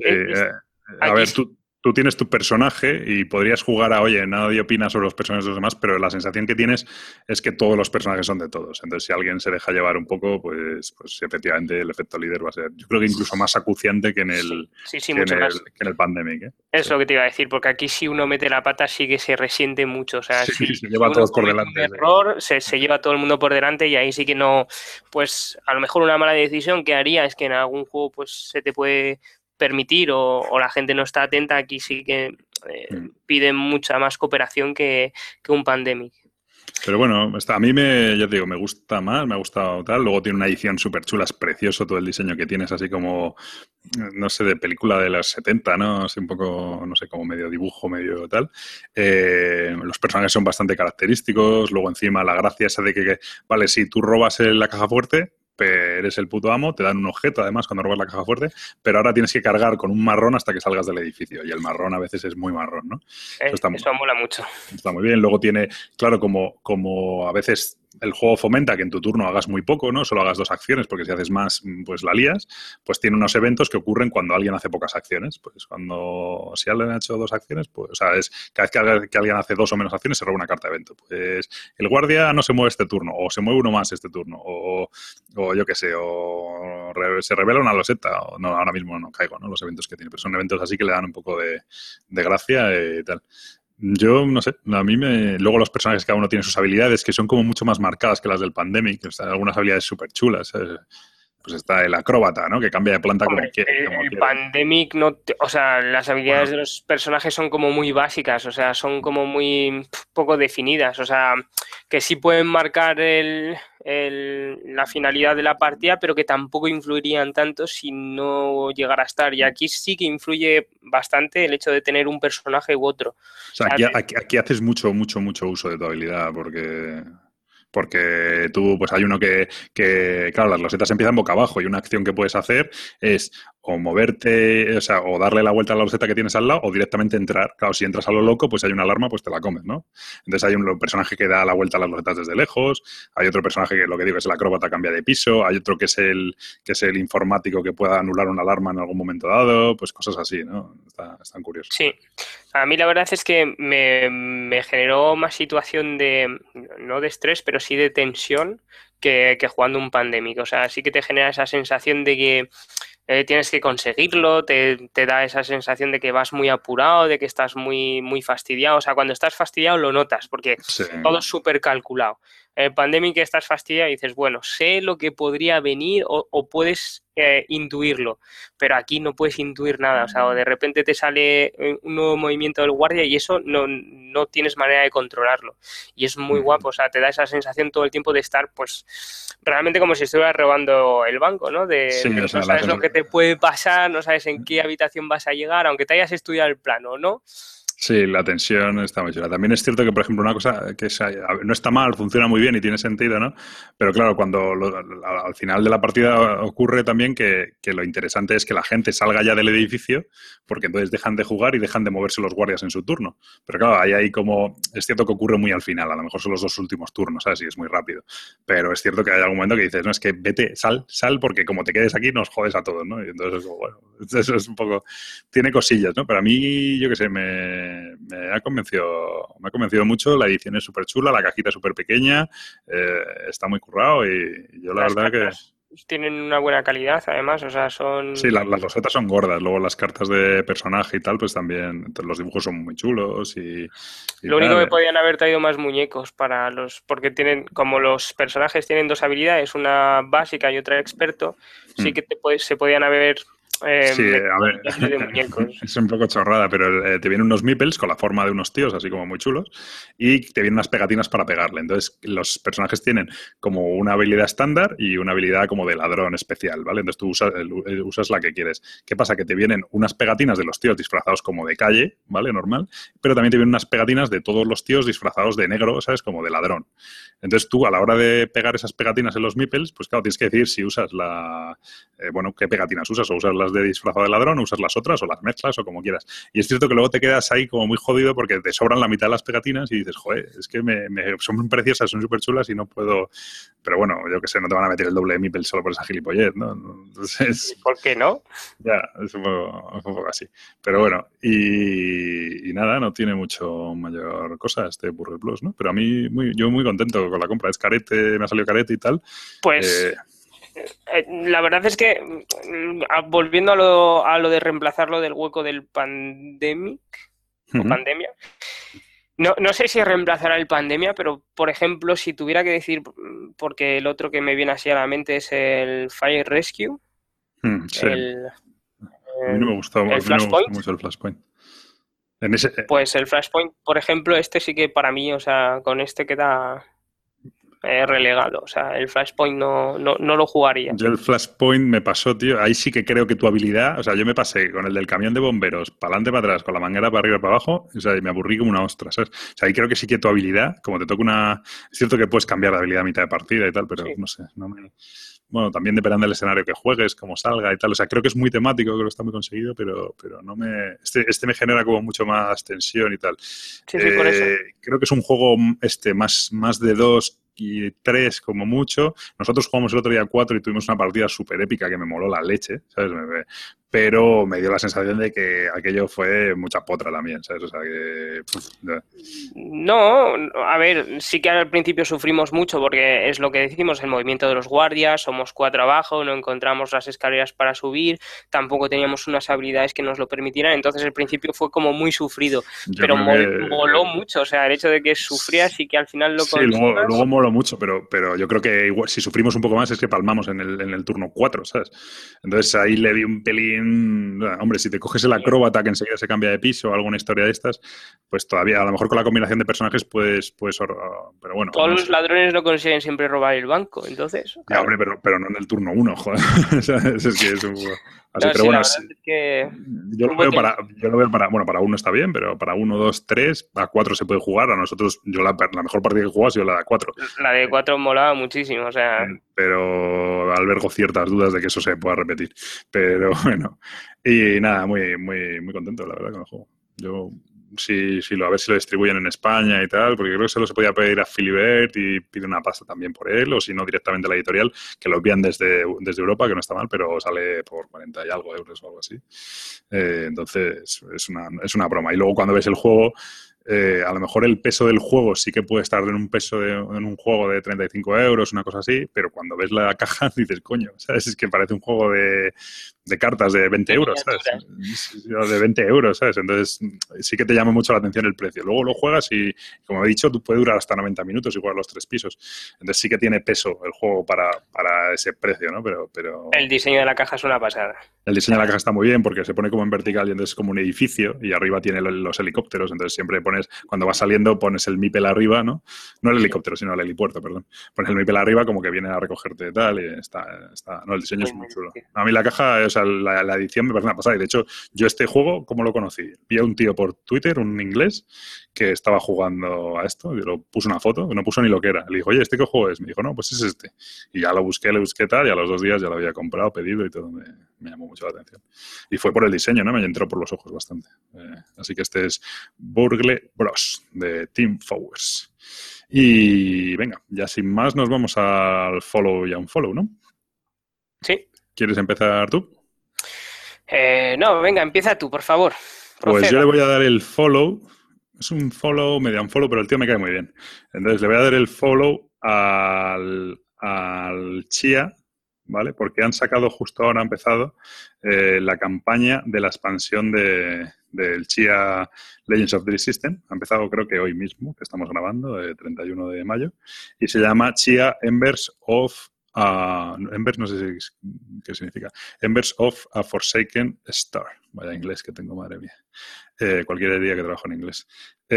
A aquí ver, tú tienes tu personaje y podrías jugar a, oye, nadie opina sobre los personajes de los demás, pero la sensación que tienes es que todos los personajes son de todos. Entonces, si alguien se deja llevar un poco, pues efectivamente el efecto líder va a ser, yo creo que incluso más acuciante que en sí, el, sí, sí, que en mucho el, más. que en el Pandemic, ¿eh? Es Sí. lo que te iba a decir, porque aquí si uno mete la pata sí que se resiente mucho. O sea, Sí, si, se si lleva a uno todos por comete un delante, sí. error, se lleva a todo el mundo por delante y ahí sí que no, pues a lo mejor una mala decisión que haría es que en algún juego pues se te puede permitir o la gente no está atenta, aquí sí que Mm. piden mucha más cooperación que un Pandemic. Pero bueno, a mí ya te digo, me gusta más, me ha gustado tal. Luego tiene una edición súper chula, es precioso todo el diseño que tienes, así como, no sé, de película de los 70, ¿no? Así un poco, no sé, como medio dibujo, medio tal. Los personajes son bastante característicos. Luego encima la gracia esa de vale, si tú robas la caja fuerte, eres el puto amo, te dan un objeto además cuando robas la caja fuerte, pero ahora tienes que cargar con un marrón hasta que salgas del edificio. Y el marrón a veces es muy marrón, ¿no? Eso Eso mola mucho. está muy bien. Luego tiene, claro, como a veces el juego fomenta que en tu turno hagas muy poco, ¿no? Solo hagas 2 acciones, porque si haces más, pues la lías. Pues tiene unos eventos que ocurren cuando alguien hace pocas acciones. Pues si alguien ha hecho 2 acciones, pues, o sea, cada vez que alguien hace 2 o menos acciones, se roba una carta de evento. Pues el guardia no se mueve este turno, o se mueve uno más este turno, o yo qué sé, o se revela una loseta, o no, ahora mismo no caigo, ¿no? Los eventos que tiene, pero son eventos así que le dan un poco de gracia y tal. Yo no sé, luego los personajes cada uno tiene sus habilidades que son como mucho más marcadas que las del Pandemic, o sea, algunas habilidades súper chulas. Pues está el acróbata, ¿no? Que cambia de planta como Hombre, quiere, como el quiere. Pandemic no, o sea, las habilidades Bueno, de los personajes son como muy básicas, o sea, son como muy poco definidas, o sea, que sí pueden marcar la finalidad de la partida, pero que tampoco influirían tanto si no llegara a estar. Y aquí sí que influye bastante el hecho de tener un personaje u otro. O o sea, sea, aquí haces mucho, mucho, mucho uso de tu habilidad, porque tú, pues hay uno claro, las losetas empiezan boca abajo y una acción que puedes hacer es o moverte, o sea, o darle la vuelta a la loseta que tienes al lado o directamente entrar. Claro, si entras a lo loco, pues hay una alarma, pues te la comes, ¿no? Entonces hay un personaje que da la vuelta a las losetas desde lejos, hay otro personaje que lo que digo es el acróbata, cambia de piso, hay otro que es el informático que pueda anular una alarma en algún momento dado, pues cosas así, ¿no? Están curiosos. sí, a mí la verdad es que me generó más situación de, no de estrés, pero sí de tensión que jugando un Pandemic. O sea, sí que te genera esa sensación de que tienes que conseguirlo, te da esa sensación de que vas muy apurado, de que estás muy, muy fastidiado. O sea, cuando estás fastidiado lo notas, porque Sí. todo es súper calculado. En el Pandemic estás fastidiado y dices, bueno, sé lo que podría venir o puedes intuirlo, pero aquí no puedes intuir nada, o sea, o de repente te sale un nuevo movimiento del guardia y eso no tienes manera de controlarlo. Y es muy guapo, o sea, te da esa sensación todo el tiempo de estar, pues, realmente como si estuvieras robando el banco, ¿no? Sí, De o no sea, sabes lo que te puede pasar, no sabes en qué habitación vas a llegar, aunque te hayas estudiado el plano, ¿no? sí, la tensión está muy chula. También es cierto que, por ejemplo, una cosa que no está mal, funciona muy bien y tiene sentido, ¿no? Pero claro, cuando al final de la partida ocurre también que lo interesante es que la gente salga ya del edificio, porque entonces dejan de jugar y dejan de moverse los guardias en su turno. Pero claro, ahí como... Es cierto que ocurre muy al final, a lo mejor son los 2 últimos turnos, ¿sabes? Y es muy rápido. Pero es cierto que hay algún momento que dices, no, es que vete, sal, porque como te quedes aquí nos jodes a todos, ¿no? Y entonces, bueno, eso es un poco... Tiene cosillas, ¿no? Pero a mí, yo qué sé, me ha convencido mucho. La edición es súper chula, la cajita es súper pequeña, está muy currado y yo la Las verdad que... cartas tienen una buena calidad, además, o sea, Sí, son... las losetas son gordas, luego las cartas de personaje y tal, pues también los dibujos son muy chulos y Lo único tal. que podían haber traído más muñecos para los... Porque tienen, como los personajes tienen dos habilidades, una básica y otra experto, sí Hmm. que se podían haber Sí, metido a ver, una serie de muñecos. es un poco chorrada, pero te vienen unos meeples con la forma de unos tíos, así como muy chulos, y te vienen unas pegatinas para pegarle. Entonces, los personajes tienen como una habilidad estándar y una habilidad como de ladrón especial, ¿vale? Entonces tú usas la que quieres. ¿Qué pasa? Que te vienen unas pegatinas de los tíos disfrazados como de calle, ¿vale? Normal, pero también te vienen unas pegatinas de todos los tíos disfrazados de negro, ¿sabes? Como de ladrón. Entonces tú, a la hora de pegar esas pegatinas en los meeples, pues claro, tienes que decir si usas bueno, qué pegatinas usas, o usas las de disfrazado de ladrón, o usas las otras, o las mezclas, o como quieras. Y es cierto que luego te quedas ahí como muy jodido porque te sobran la mitad de las pegatinas y dices, joder, es que son muy preciosas, son súper chulas y no puedo... Pero bueno, yo qué sé, no te van a meter el doble de meeple solo por esa gilipollez, ¿no? ¿Y Entonces, por qué no? ya, es un poco así. Pero bueno, y nada, no tiene mucho mayor cosa este Burger Plus, ¿no? Pero a mí, yo muy contento con la compra. Es carete, me ha salido carete y tal. Pues la verdad es que, volviendo a lo de reemplazarlo del hueco del pandemic o Ujú. pandemia, no sé si reemplazará el pandemia, pero por ejemplo, si tuviera que decir, porque el otro que me viene así a la mente es el Fire Rescue, Sí, el, a mí no me gustó, a el mí no me gustó Flashpoint, mucho el Flashpoint. En ese, pues el Flashpoint, por ejemplo, este sí que para mí, o sea, con este queda relegado, o sea, el Flashpoint no lo jugaría. yo el Flashpoint me pasó, tío. Ahí sí que creo que tu habilidad, o sea, yo me pasé con el del camión de bomberos, para adelante, para atrás, con la manguera para arriba, para abajo, o sea, y me aburrí como una ostra, ¿sabes? O sea, ahí creo que sí que tu habilidad, como te toca una... Es cierto que puedes cambiar de habilidad a mitad de partida y tal, pero Sí. no sé, no me... Bueno, también depende del escenario que juegues, cómo salga y tal. O sea, creo que es muy temático, creo que está muy conseguido, pero no me... Este me genera como mucho más tensión y tal. Sí, sí, por eso. Creo que es un juego más de 2 y 3 como mucho. Nosotros jugamos el otro día 4 y tuvimos una partida súper épica que me moló la leche, ¿sabes? Pero me dio la sensación de que aquello fue mucha potra también, ¿sabes? O sea, que... No, a ver, sí que al principio sufrimos mucho porque es lo que decimos, el movimiento de los guardias, somos 4 abajo, no encontramos las escaleras para subir, tampoco teníamos unas habilidades que nos lo permitieran, entonces el principio fue como muy sufrido, yo pero creo moló que... mucho, o sea, el hecho de que sufrías y que al final lo Sí, luego consigas. moló mucho, pero yo creo que igual, si sufrimos un poco más es que palmamos en el turno 4, ¿sabes? Entonces ahí le vi un pelín... Hombre, si te coges el acróbata que enseguida se cambia de piso o alguna historia de estas, pues todavía, a lo mejor con la combinación de personajes pero bueno, Todos no los sé. ladrones no consiguen siempre robar el banco, entonces, Ya, claro. hombre, pero no en el turno 1, joder. O sea, es que es un poco así. No, Pero sí, la bueno, verdad es que yo hubo tiempo. lo veo para, bueno, para uno está bien, pero para 1, 2, 3, a 4 se puede jugar. A nosotros, la mejor partida que he jugado ha sido la de 4. La de 4 molaba muchísimo, o sea, Pero albergo ciertas dudas de que eso se pueda repetir. Pero bueno, y nada, muy, muy, muy contento, la verdad, con el juego. Yo, a ver si lo distribuyen en España y tal, porque creo que solo se podía pedir a Filibert y pide una pasta también por él, o si no, directamente a la editorial, que lo envían desde Europa, que no está mal, pero sale por 40 y algo euros o algo así. Entonces, es una broma. Y luego cuando ves el juego, A lo mejor el peso del juego sí que puede estar en en un juego de 35 euros, una cosa así, pero cuando ves la caja dices, coño, ¿sabes? Es que parece un juego de cartas de 20 De euros, ¿sabes? miniaturas. De 20 euros, ¿sabes? Entonces sí que te llama mucho la atención el precio. Luego lo juegas y, como he dicho, tú puede durar hasta 90 minutos y jugar los 3 pisos. Entonces sí que tiene peso el juego para ese precio, ¿no? Pero El diseño de la caja es una pasada. el diseño de la caja está muy bien porque se pone como en vertical y entonces es como un edificio y arriba tiene los helicópteros. Entonces siempre pones, cuando vas saliendo, pones el MIPEL arriba, ¿no? No el helicóptero, sino el helipuerto, perdón. Pones el MIPEL arriba como que viene a recogerte y tal. Y no, el diseño es muy chulo. A mí la caja, o sea, la edición me parece una pasada. Y de hecho, yo este juego, ¿cómo lo conocí? Vi a un tío por Twitter, un inglés, que estaba jugando a esto. Y lo puso una foto, no puso ni lo que era. Le dijo, oye, ¿este qué juego es? Me dijo, no, pues es este. Y ya lo busqué, le busqué tal, y a los 2 días ya lo había comprado, pedido y todo. Me llamó mucho la atención. Y fue por el diseño, ¿no? Me entró por los ojos bastante. Así que este es Burgle Bros. De Team Fowers. Y venga, ya sin más nos vamos al follow y a un follow, ¿no? Sí. ¿Quieres empezar tú? No, venga, empieza tú, por favor. Pues Proceda. yo le voy a dar el follow. Es un follow, medio un follow, pero el tío me cae muy bien. Entonces le voy a dar el follow al Chia, ¿vale? Porque han sacado justo ahora, ha empezado la campaña de la expansión del Chia Legends of the System. Ha empezado creo que hoy mismo, que estamos grabando, el 31 de mayo, y se llama Chia Embers of... Embers no sé qué significa. Embers of a Forsaken Star. Vaya inglés que tengo, madre mía. Cualquier día que trabajo en inglés.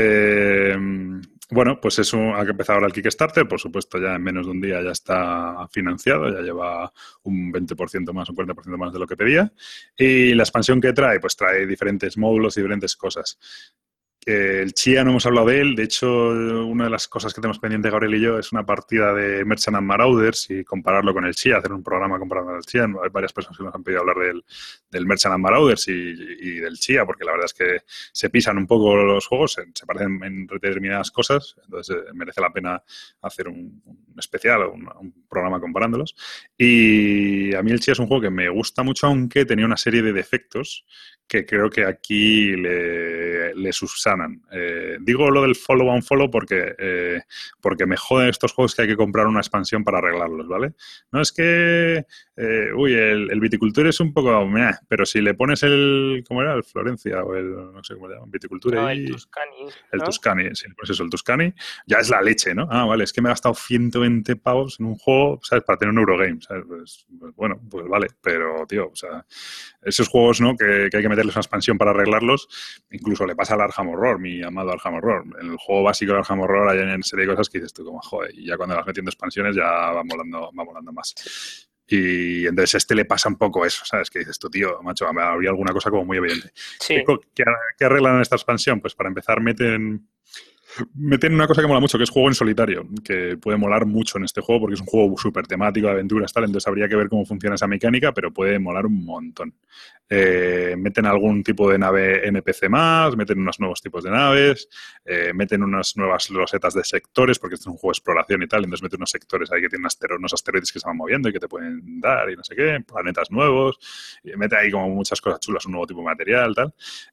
Bueno, pues eso ha empezado ahora el Kickstarter, por supuesto ya en menos de un día ya está financiado, ya lleva un 20% más, un 40% más de lo que pedía. Y la expansión que trae, pues trae diferentes módulos y diferentes cosas. El Chia no hemos hablado de él, de hecho una de las cosas que tenemos pendiente Gabriel y yo es una partida de Merchant and Marauders y compararlo con el Chia, hacer un programa comparando con el Chia. Hay varias personas que nos han pedido hablar del Merchant and Marauders y del Chia, porque la verdad es que se pisan un poco los juegos, se parecen en determinadas cosas, entonces merece la pena hacer un especial o un programa comparándolos. Y a mí el Chia es un juego que me gusta mucho, aunque tenía una serie de defectos que creo que aquí le subsanan. Digo lo del follow and follow porque me joden estos juegos que hay que comprar una expansión para arreglarlos, ¿vale? No es que, el Viticulture es un poco meh, pero si le pones ¿cómo era? El Florencia o no sé cómo se llama, Viticulture No, y... el Tuscany, ¿no? El Tuscany, si le pones eso, el Tuscany, ya es la leche, ¿no? Ah, vale, es que me he gastado 120 pavos en un juego, ¿sabes? Para tener un Eurogame, ¿sabes? Pues bueno, pues vale, pero, tío, o sea, esos juegos, ¿no? Que hay que meterles una expansión para arreglarlos, incluso le pasa al Arkham Horror, mi amado Arkham Horror. En el juego básico del Arkham Horror hay una serie de cosas que dices tú como, joder, y ya cuando vas metiendo expansiones ya va molando más. Y entonces a este le pasa un poco eso, ¿sabes? Que dices tú, tío, macho, habría alguna cosa como muy evidente. Sí. ¿Qué arreglan en esta expansión? Pues para empezar meten una cosa que mola mucho, que es juego en solitario, que puede molar mucho en este juego porque es un juego súper temático de aventuras, tal, entonces habría que ver cómo funciona esa mecánica, pero puede molar un montón. Meten algún tipo de nave NPC más, meten unos nuevos tipos de naves, meten unas nuevas losetas de sectores, porque este es un juego de exploración y tal, entonces meten unos sectores ahí que tienen unos asteroides que se van moviendo y que te pueden dar y no sé qué, planetas nuevos, y mete ahí como muchas cosas chulas, un nuevo tipo de material, tal.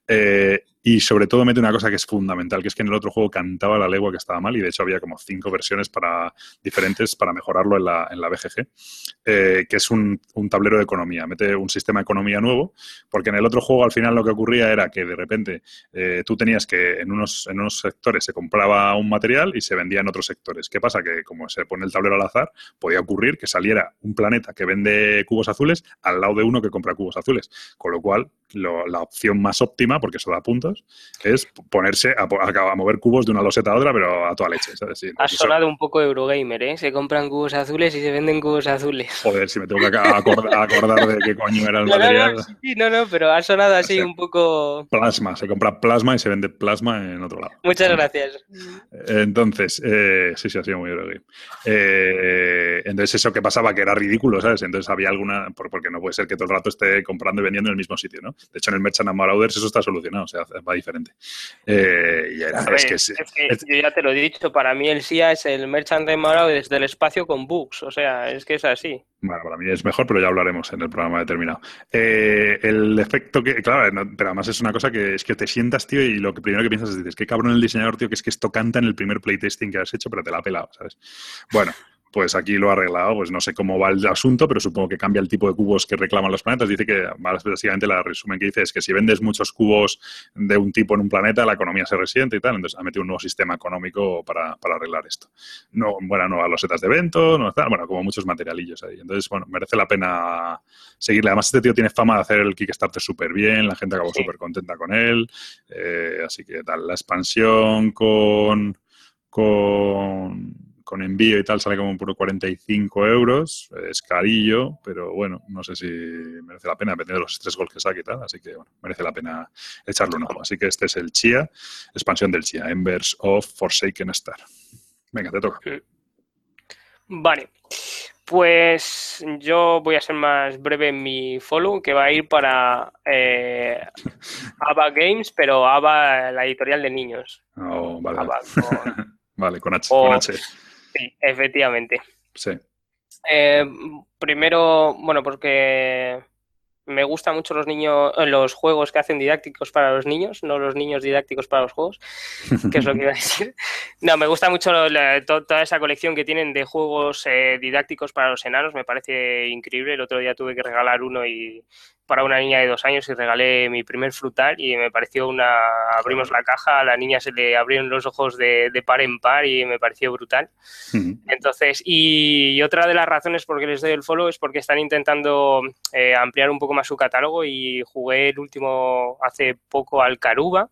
Y sobre todo mete una cosa que es fundamental, que es que en el otro juego cantaba la legua que estaba mal y de hecho había como 5 versiones diferentes para mejorarlo en la BGG, que es un tablero de economía. Mete un sistema de economía nuevo, porque en el otro juego al final lo que ocurría era que de repente tú tenías que en unos sectores se compraba un material y se vendía en otros sectores. ¿Qué pasa? Que como se pone el tablero al azar, podía ocurrir que saliera un planeta que vende cubos azules al lado de uno que compra cubos azules, con lo cual la opción más óptima, porque eso da puntos, es ponerse a mover cubos de una loseta a otra, pero a toda leche, ¿sabes? Sí, Has sonado un poco Eurogamer, ¿eh? Se compran cubos azules y se venden cubos azules. Joder, si me tengo que acordar de qué coño era el material. No, pero ha sonado así un poco... Plasma, se compra plasma y se vende plasma en otro lado. Muchas gracias. Entonces, sí, ha sido muy Eurogame. Entonces, eso que pasaba que era ridículo, ¿sabes? Entonces había alguna... Porque no puede ser que todo el rato esté comprando y vendiendo en el mismo sitio, ¿no? De hecho, en el Merchant and Marauders eso está solucionado, o sea, va diferente. Yo ya te lo he dicho, para mí el SIA es el Merchant and Marauders del espacio con bugs, o sea, es que es así. Bueno, para mí es mejor, pero ya hablaremos en el programa determinado. el efecto que... Claro, pero además es una cosa que es que te sientas, tío, y lo que primero que piensas es, dices, qué cabrón el diseñador, tío, que es que esto canta en el primer playtesting que has hecho, pero te la ha pelado, ¿sabes? Bueno, pues aquí lo ha arreglado, pues no sé cómo va el asunto, pero supongo que cambia el tipo de cubos que reclaman los planetas. Dice que, básicamente, la resumen que dice es que si vendes muchos cubos de un tipo en un planeta, la economía se resiente y tal. Entonces ha metido un nuevo sistema económico para arreglar esto. No, bueno, nuevas losetas de evento, no tal, bueno, como muchos materialillos ahí. Entonces, bueno, merece la pena seguirle. Además, este tío tiene fama de hacer el Kickstarter súper bien, la gente acabó súper contenta con él. Así que tal, la expansión con envío y tal sale como por 45 euros, es carillo, pero bueno, no sé si merece la pena, depende de los 3 gols que saque y tal, así que bueno, merece la pena echarle un ojo. Así que este es el Chia, expansión del Chia, Embers of Forsaken Star. Venga, te toca. Vale, pues yo voy a ser más breve en mi follow, que va a ir para Ava Games, pero Ava, la editorial de niños. Oh, vale. Ava con... vale, con H. Con H. Sí, efectivamente. Sí. Primero, bueno, porque me gustan mucho los juegos que hacen didácticos para los niños, no los niños didácticos para los juegos, que es lo que iba a decir. No, me gusta mucho toda esa colección que tienen de juegos didácticos para los enanos, me parece increíble. El otro día tuve que regalar uno para una niña de 2 años y regalé mi primer frutal y me pareció abrimos la caja, a la niña se le abrieron los ojos de par en par y me pareció brutal. Entonces, y otra de las razones por que les doy el follow es porque están intentando ampliar un poco más su catálogo y jugué el último hace poco al Karuba,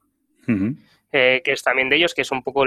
que es también de ellos, que es un poco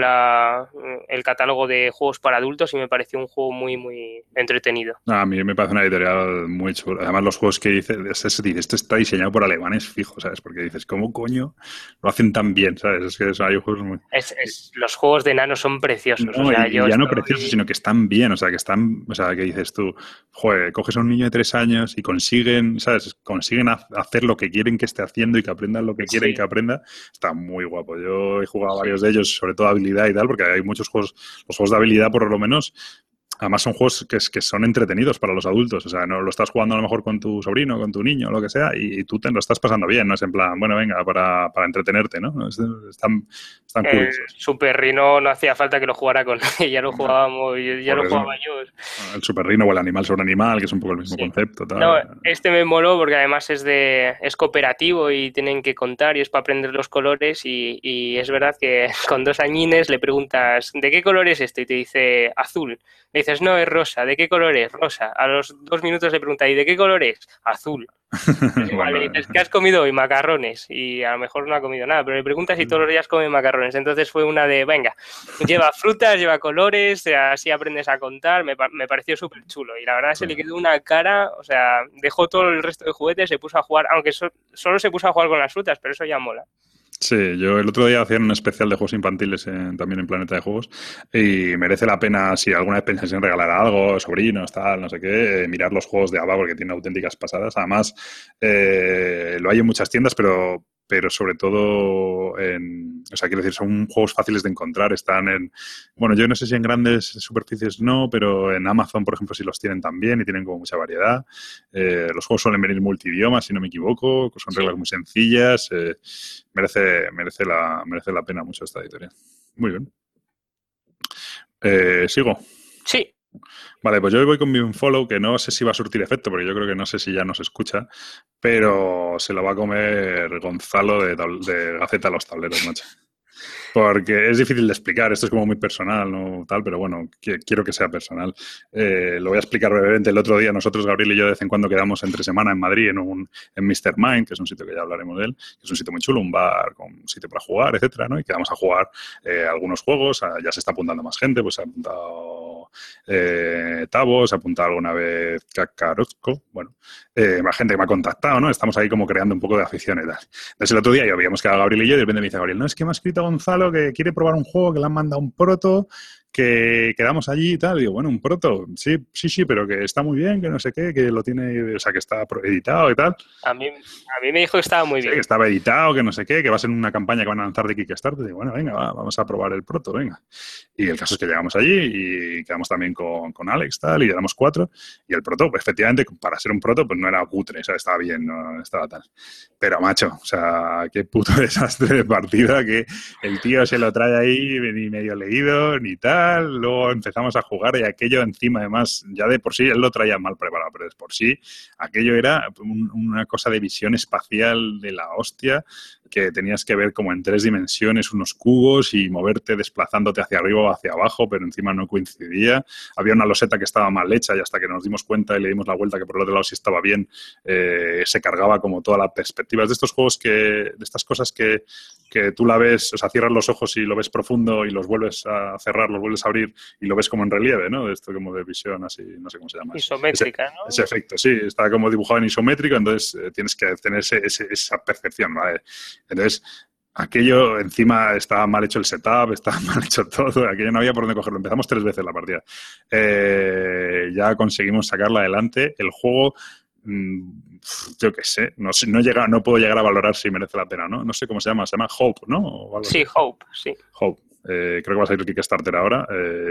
el catálogo de juegos para adultos y me pareció un juego muy, muy entretenido. A mí me parece una editorial muy chula. Además, los juegos que dice, esto está diseñado por alemanes fijos, ¿sabes? Porque dices, ¿cómo coño lo hacen tan bien? ¿Sabes? Es que hay juegos muy... Los juegos de enanos son preciosos. No, o sea, ya no preciosos, sino que están bien, o sea, que dices tú, joder, coges a un niño de 3 años y consiguen, ¿sabes? Consiguen hacer lo que quieren que esté haciendo y que aprendan lo que quieren que aprenda. Está muy guapo. Yo he jugado a varios de ellos, sobre todo habilidad y tal, porque hay muchos juegos, los juegos de habilidad por lo menos, además son juegos que son entretenidos para los adultos, o sea, no lo estás jugando a lo mejor con tu sobrino, con tu niño, lo que sea, y tú te lo estás pasando bien, no es en plan, bueno, venga, para entretenerte, ¿no? Están curiosos. Super Rhino no hacía falta que lo jugara con él, ya lo jugábamos, ya lo jugaba yo. El Super Rhino o el Animal sobre Animal, que es un poco el mismo concepto. Tal. No, este me moló porque además es cooperativo y tienen que contar y es para aprender los colores y es verdad que con 2 añines le preguntas, ¿de qué color es esto? Y te dice azul. Le dices, no, es rosa. ¿De qué color es? Rosa. A los 2 minutos le pregunta, ¿y de qué color es? Azul. Vale, le dices, ¿qué has comido hoy? Macarrones. Y a lo mejor no ha comido nada, pero le preguntas si todos los días come macarrones. Entonces fue una de, venga, lleva frutas, lleva colores, así aprendes a contar. Me pareció súper chulo. Y la verdad se le quedó una cara, o sea, dejó todo el resto de juguetes, se puso a jugar, aunque solo se puso a jugar con las frutas, pero eso ya mola. Sí, yo el otro día hacía un especial de juegos infantiles también en Planeta de Juegos y merece la pena, si alguna vez pensáis en regalar algo, sobrinos, tal, no sé qué, mirar los juegos de ABBA porque tienen auténticas pasadas. Además, lo hay en muchas tiendas, pero sobre todo o sea, quiero decir, son juegos fáciles de encontrar, están bueno, yo no sé si en grandes superficies no, pero en Amazon, por ejemplo, sí los tienen también y tienen como mucha variedad. Los juegos suelen venir multidiomas, si no me equivoco, son reglas muy sencillas, merece la pena mucho esta editorial. Muy bien. ¿Sigo? Sí. Vale, pues yo hoy voy con mi unfollow, que no sé si va a surtir efecto, porque yo creo que no sé si ya nos escucha, pero se lo va a comer Gonzalo de Gaceta a los Tableros, macho. Porque es difícil de explicar, esto es como muy personal, ¿no? Tal, pero bueno, quiero que sea personal. Lo voy a explicar brevemente. El otro día nosotros, Gabriel y yo, de vez en cuando quedamos entre semana en Madrid en Mr. Mind, que es un sitio que ya hablaremos de él, que es un sitio muy chulo, un bar con un sitio para jugar, etcétera, ¿no? Y quedamos a jugar algunos juegos, ya se está apuntando más gente, pues se ha apuntado Tavo, se ha apuntado alguna vez Kakarozko, bueno, más gente que me ha contactado, ¿no? Estamos ahí como creando un poco de afición y tal. Entonces el otro día habíamos quedado Gabriel y yo y de repente me dice Gabriel, no, es que me ha escrito Gonzalo que quiere probar un juego, que le han mandado un proto, que quedamos allí y tal. Digo, bueno, un proto, sí, pero que está muy bien, que no sé qué, que lo tiene, o sea, que está editado y tal. A mí me dijo que estaba muy Sí, bien. que estaba editado, que no sé qué, que va a ser una campaña que van a lanzar de Kickstarter. Digo, bueno, venga, vamos a probar el proto, venga. Y el caso es que llegamos allí y quedamos también con Alex, tal, y éramos 4. Y el proto, pues, efectivamente, para ser un proto, pues no era cutre, o sea, estaba bien, no estaba tal. Pero, macho, o sea, qué puto desastre de partida, que el tío se lo trae ahí ni medio leído, ni tal. Luego empezamos a jugar y aquello encima, además, ya de por sí, él lo traía mal preparado, pero de por sí, aquello era una cosa de visión espacial de la hostia, que tenías que ver como en 3 dimensiones unos cubos y moverte desplazándote hacia arriba o hacia abajo, pero encima no coincidía. Había una loseta que estaba mal hecha y hasta que nos dimos cuenta y le dimos la vuelta que por el otro lado sí estaba bien, se cargaba como toda la perspectiva. Es de estos juegos de estas cosas que tú la ves, o sea, cierras los ojos y lo ves profundo y los vuelves a cerrar, los vuelves a abrir y lo ves como en relieve, ¿no? De esto como de visión así, no sé cómo se llama. Isométrica, ¿no? Ese efecto, sí, está como dibujado en isométrico, entonces tienes que tener esa percepción, ¿vale? Entonces, aquello encima estaba mal hecho el setup, estaba mal hecho todo, aquello no había por dónde cogerlo. Empezamos 3 veces la partida. Ya conseguimos sacarla adelante. El juego, yo qué sé, no puedo llegar a valorar si merece la pena, ¿no? No sé cómo se llama Hope, ¿no? O algo sí, así. Hope, sí. Hope. Creo que va a salir el Kickstarter ahora.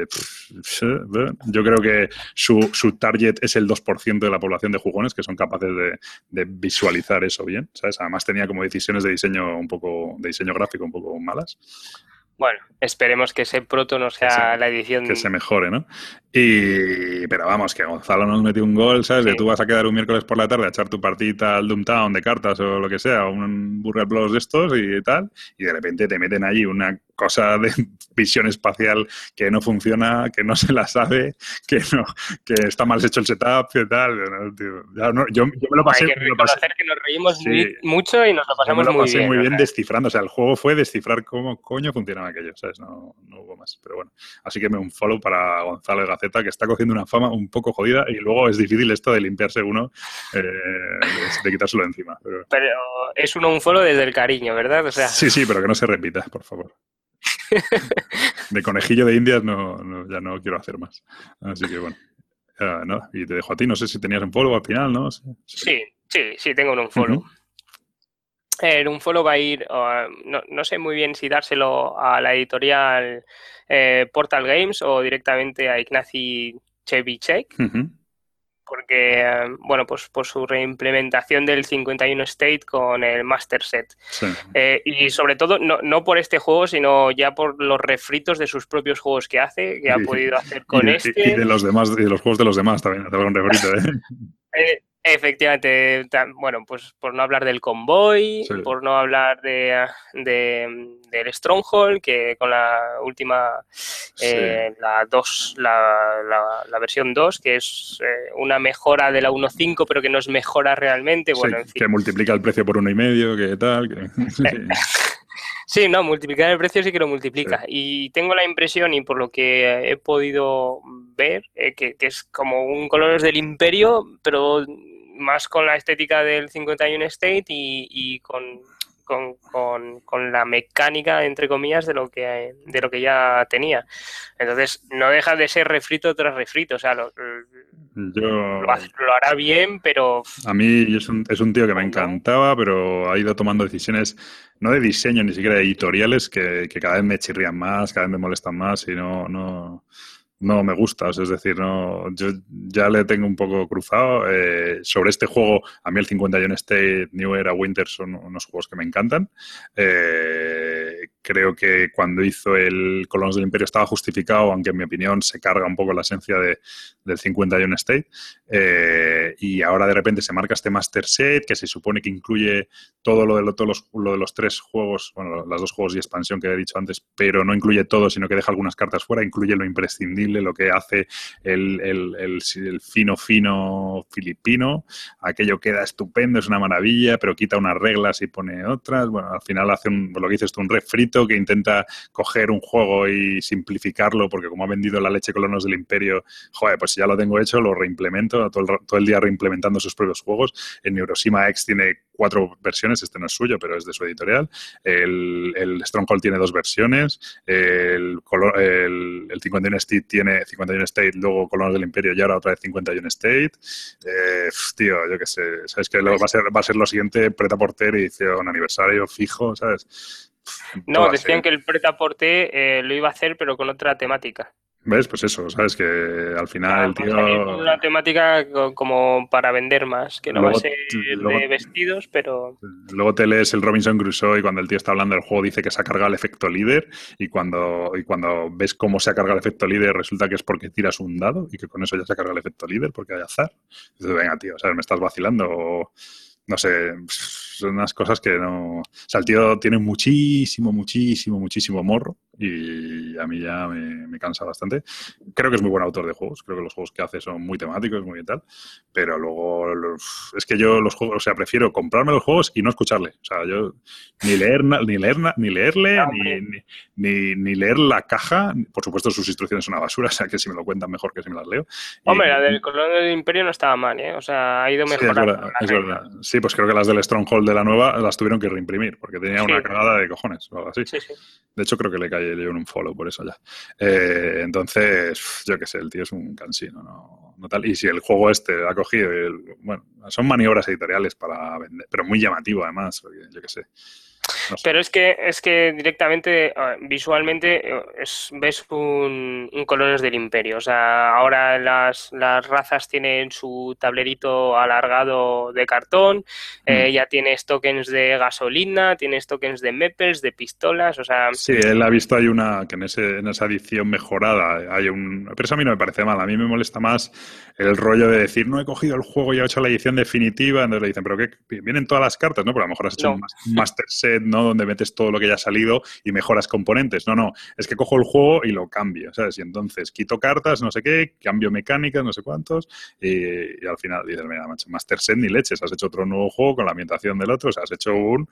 Yo creo que su target es el 2% de la población de jugones que son capaces de visualizar eso bien, ¿sabes? Además tenía como decisiones de diseño de diseño gráfico un poco malas. Bueno, esperemos que ese proto no sea la edición... Que se mejore, ¿no? Pero vamos, que Gonzalo nos metió un gol, ¿sabes? Sí. De tú vas a quedar un miércoles por la tarde a echar tu partidita al Doomtown de cartas o lo que sea, un Burger Bros de estos y tal, y de repente te meten allí una cosa de visión espacial que no funciona, que no se la sabe, que está mal hecho el setup y tal. ¿No, tío? Yo me lo pasé... Hay que reconocer que nos reímos mucho y nos lo pasamos muy bien. Yo me lo pasé muy bien descifrando. O sea, el juego fue descifrar cómo coño funcionaba aquello, ¿sabes? No hubo más. Pero bueno, así que me un follow para Gonzalo de Gaceta, que está cogiendo una fama un poco jodida y luego es difícil esto de limpiarse uno, de quitárselo de encima. Pero es un follow desde el cariño, ¿verdad? O sea... Sí, pero que no se repita, por favor. De conejillo de Indias ya no quiero hacer más. Así que bueno. Nada, y te dejo a ti. No sé si tenías un follow al final, ¿no? Sí, tengo un unfollow. El unfollow va a ir, no sé muy bien si dárselo a la editorial Portal Games o directamente a Ignacy Trzewiczek, porque, bueno, pues por su reimplementación del 51 State con el Master Set. Sí. Y sobre todo, no por este juego, sino ya por los refritos de sus propios juegos que hace, que ha podido hacer con este. Y de los demás, y de los juegos de los demás también, hacer un refrito, Efectivamente, bueno, pues por no hablar del Convoy, por no hablar del Stronghold, que con la última, la versión 2, que es una mejora de la 1.5, pero que no es mejora realmente. Bueno, en fin. Que multiplica el precio por 1,5, que tal. Sí, no, multiplicar el precio sí que lo multiplica. Sí. Y tengo la impresión, y por lo que he podido ver, que es como un Colores del Imperio, pero más con la estética del 51 State y con la mecánica, entre comillas, de lo que ya tenía. Entonces, no deja de ser refrito tras refrito. O sea, lo hará bien, pero... A mí es un tío que me encantaba, pero ha ido tomando decisiones, no de diseño, ni siquiera editoriales, que cada vez me chirrían más, cada vez me molestan más y no me gusta, es decir, yo ya le tengo un poco cruzado. Sobre este juego, a mí el 51 State, New Era, Winter son unos juegos que me encantan. Creo que cuando hizo el Colonos del Imperio estaba justificado, aunque en mi opinión se carga un poco la esencia del 51 State. Y ahora de repente se marca este Master Set, que se supone que incluye todo lo de los 3 juegos, bueno, los 2 juegos y expansión que he dicho antes, pero no incluye todo, sino que deja algunas cartas fuera, incluye lo imprescindible, lo que hace el fino filipino. Aquello queda estupendo, es una maravilla, pero quita unas reglas y pone otras. Bueno, al final hace lo que dices tú, un refrito Taito que intenta coger un juego y simplificarlo, porque como ha vendido la leche Colonos del Imperio, joder, pues si ya lo tengo hecho, lo reimplemento, todo el día reimplementando sus propios juegos. El Neuroshima X tiene 4 versiones, este no es suyo, pero es de su editorial. El Stronghold tiene 2 versiones, el 51 State tiene 51 State, luego Colonos del Imperio y ahora otra vez 51 State. Tío, yo qué sé, ¿sabes? Que va a ser lo siguiente Pret-a-Porter edición aniversario fijo, ¿sabes? No, decían que el Pret-a-Porter lo iba a hacer, pero con otra temática. ¿Ves? Pues eso, ¿sabes? Que al final el tío... Una temática como para vender más, que no luego, va a ser de vestidos, pero... Luego te lees el Robinson Crusoe y cuando el tío está hablando del juego dice que se ha cargado el efecto líder y cuando ves cómo se ha cargado el efecto líder resulta que es porque tiras un dado y que con eso ya se ha cargado el efecto líder porque hay azar. Entonces, venga, tío, ¿sabes? Me estás vacilando o... No sé, son unas cosas que no... O sea, el tío tiene muchísimo morro y a mí ya me cansa bastante. Creo que es muy buen autor de juegos. Creo que los juegos que hace son muy temáticos, muy tal. Pero luego... es que yo los juegos... O sea, prefiero comprarme los juegos y no escucharle. O sea, yo ni leerle, ni leer la caja. Por supuesto, sus instrucciones son una basura. O sea, que si me lo cuentan mejor que si me las leo. Hombre, la del Colón del Imperio no estaba mal, ¿eh? O sea, ha ido mejorando. Sí, es verdad. Sí, pues creo que las del Stronghold de la nueva las tuvieron que reimprimir porque tenía una cagada de cojones o algo así. Sí. De hecho, creo que le caí yo en un follow por eso ya. Entonces, yo qué sé, el tío es un cansino, no tal. Y si el juego este ha cogido, bueno, son maniobras editoriales para vender, pero muy llamativo además, porque yo qué sé. No sé. Pero es que directamente, visualmente, ves un Colonos del Imperio. O sea, ahora las razas tienen su tablerito alargado de cartón, ya tienes tokens de gasolina, tienes tokens de meples, de pistolas, o sea... Sí, él ha visto, hay una, que en esa edición mejorada hay un... Pero eso a mí no me parece mal, a mí me molesta más el rollo de decir, no he cogido el juego y he hecho la edición definitiva, entonces le dicen, pero ¿qué? Vienen todas las cartas, ¿no? Pero a lo mejor has hecho un master set, ¿no? Donde metes todo lo que ya ha salido y mejoras componentes. No, es que cojo el juego y lo cambio, ¿sabes? Y entonces quito cartas, no sé qué, cambio mecánicas, no sé cuántos, y al final dices, mira, macho, master set ni leches, has hecho otro nuevo juego con la ambientación del otro, o sea, has hecho un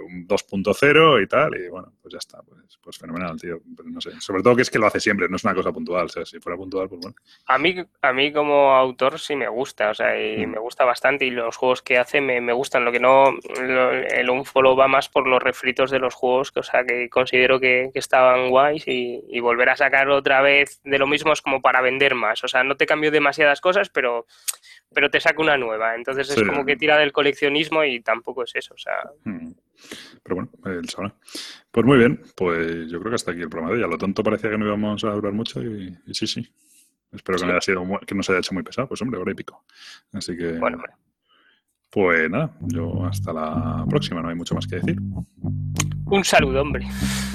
2.0 y tal, y bueno, pues ya está, pues fenomenal, tío. Pero no sé, sobre todo que es que lo hace siempre, no es una cosa puntual, o sea, si fuera puntual, pues bueno. A mí como autor sí me gusta, o sea, y me gusta bastante y los juegos que hace me gustan, lo que no, el Unfollow va más por los refritos de los juegos, que, o sea, que considero que estaban guays y volver a sacar otra vez de lo mismo es como para vender más, o sea, no te cambio demasiadas cosas, pero te saco una nueva, entonces es como que tira del coleccionismo y tampoco es eso, o sea... Pero bueno, él sabrá. Pues muy bien, pues yo creo que hasta aquí el programa de hoy. A lo tonto parecía que no íbamos a durar mucho y sí. Espero que no haya sido que no se haya hecho muy pesado, pues hombre, hora y pico. Así que... Bueno. Pues nada, yo hasta la próxima, no hay mucho más que decir. Un saludo, hombre.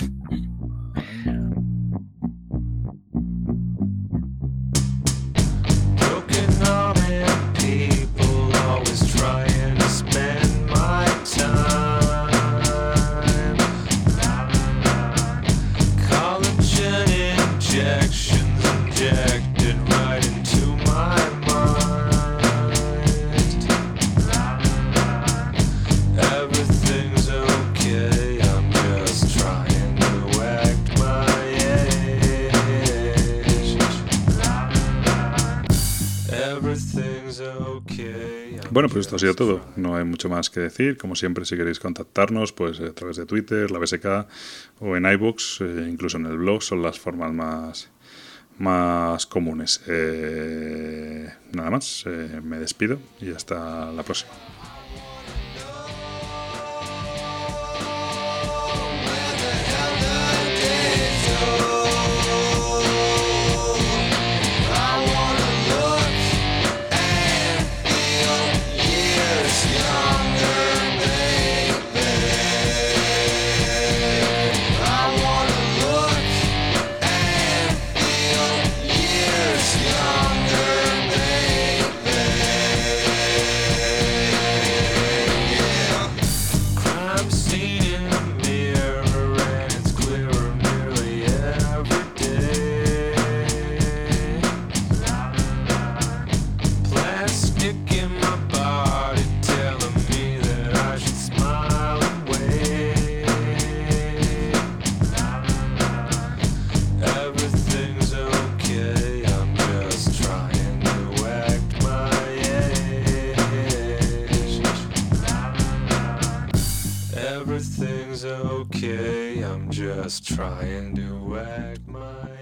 Bueno, pues esto ha sido todo. No hay mucho más que decir. Como siempre, si queréis contactarnos, pues a través de Twitter, la BSK o en iVoox, incluso en el blog, son las formas más comunes. Nada más, me despido y hasta la próxima. is okay. I'm just trying to act my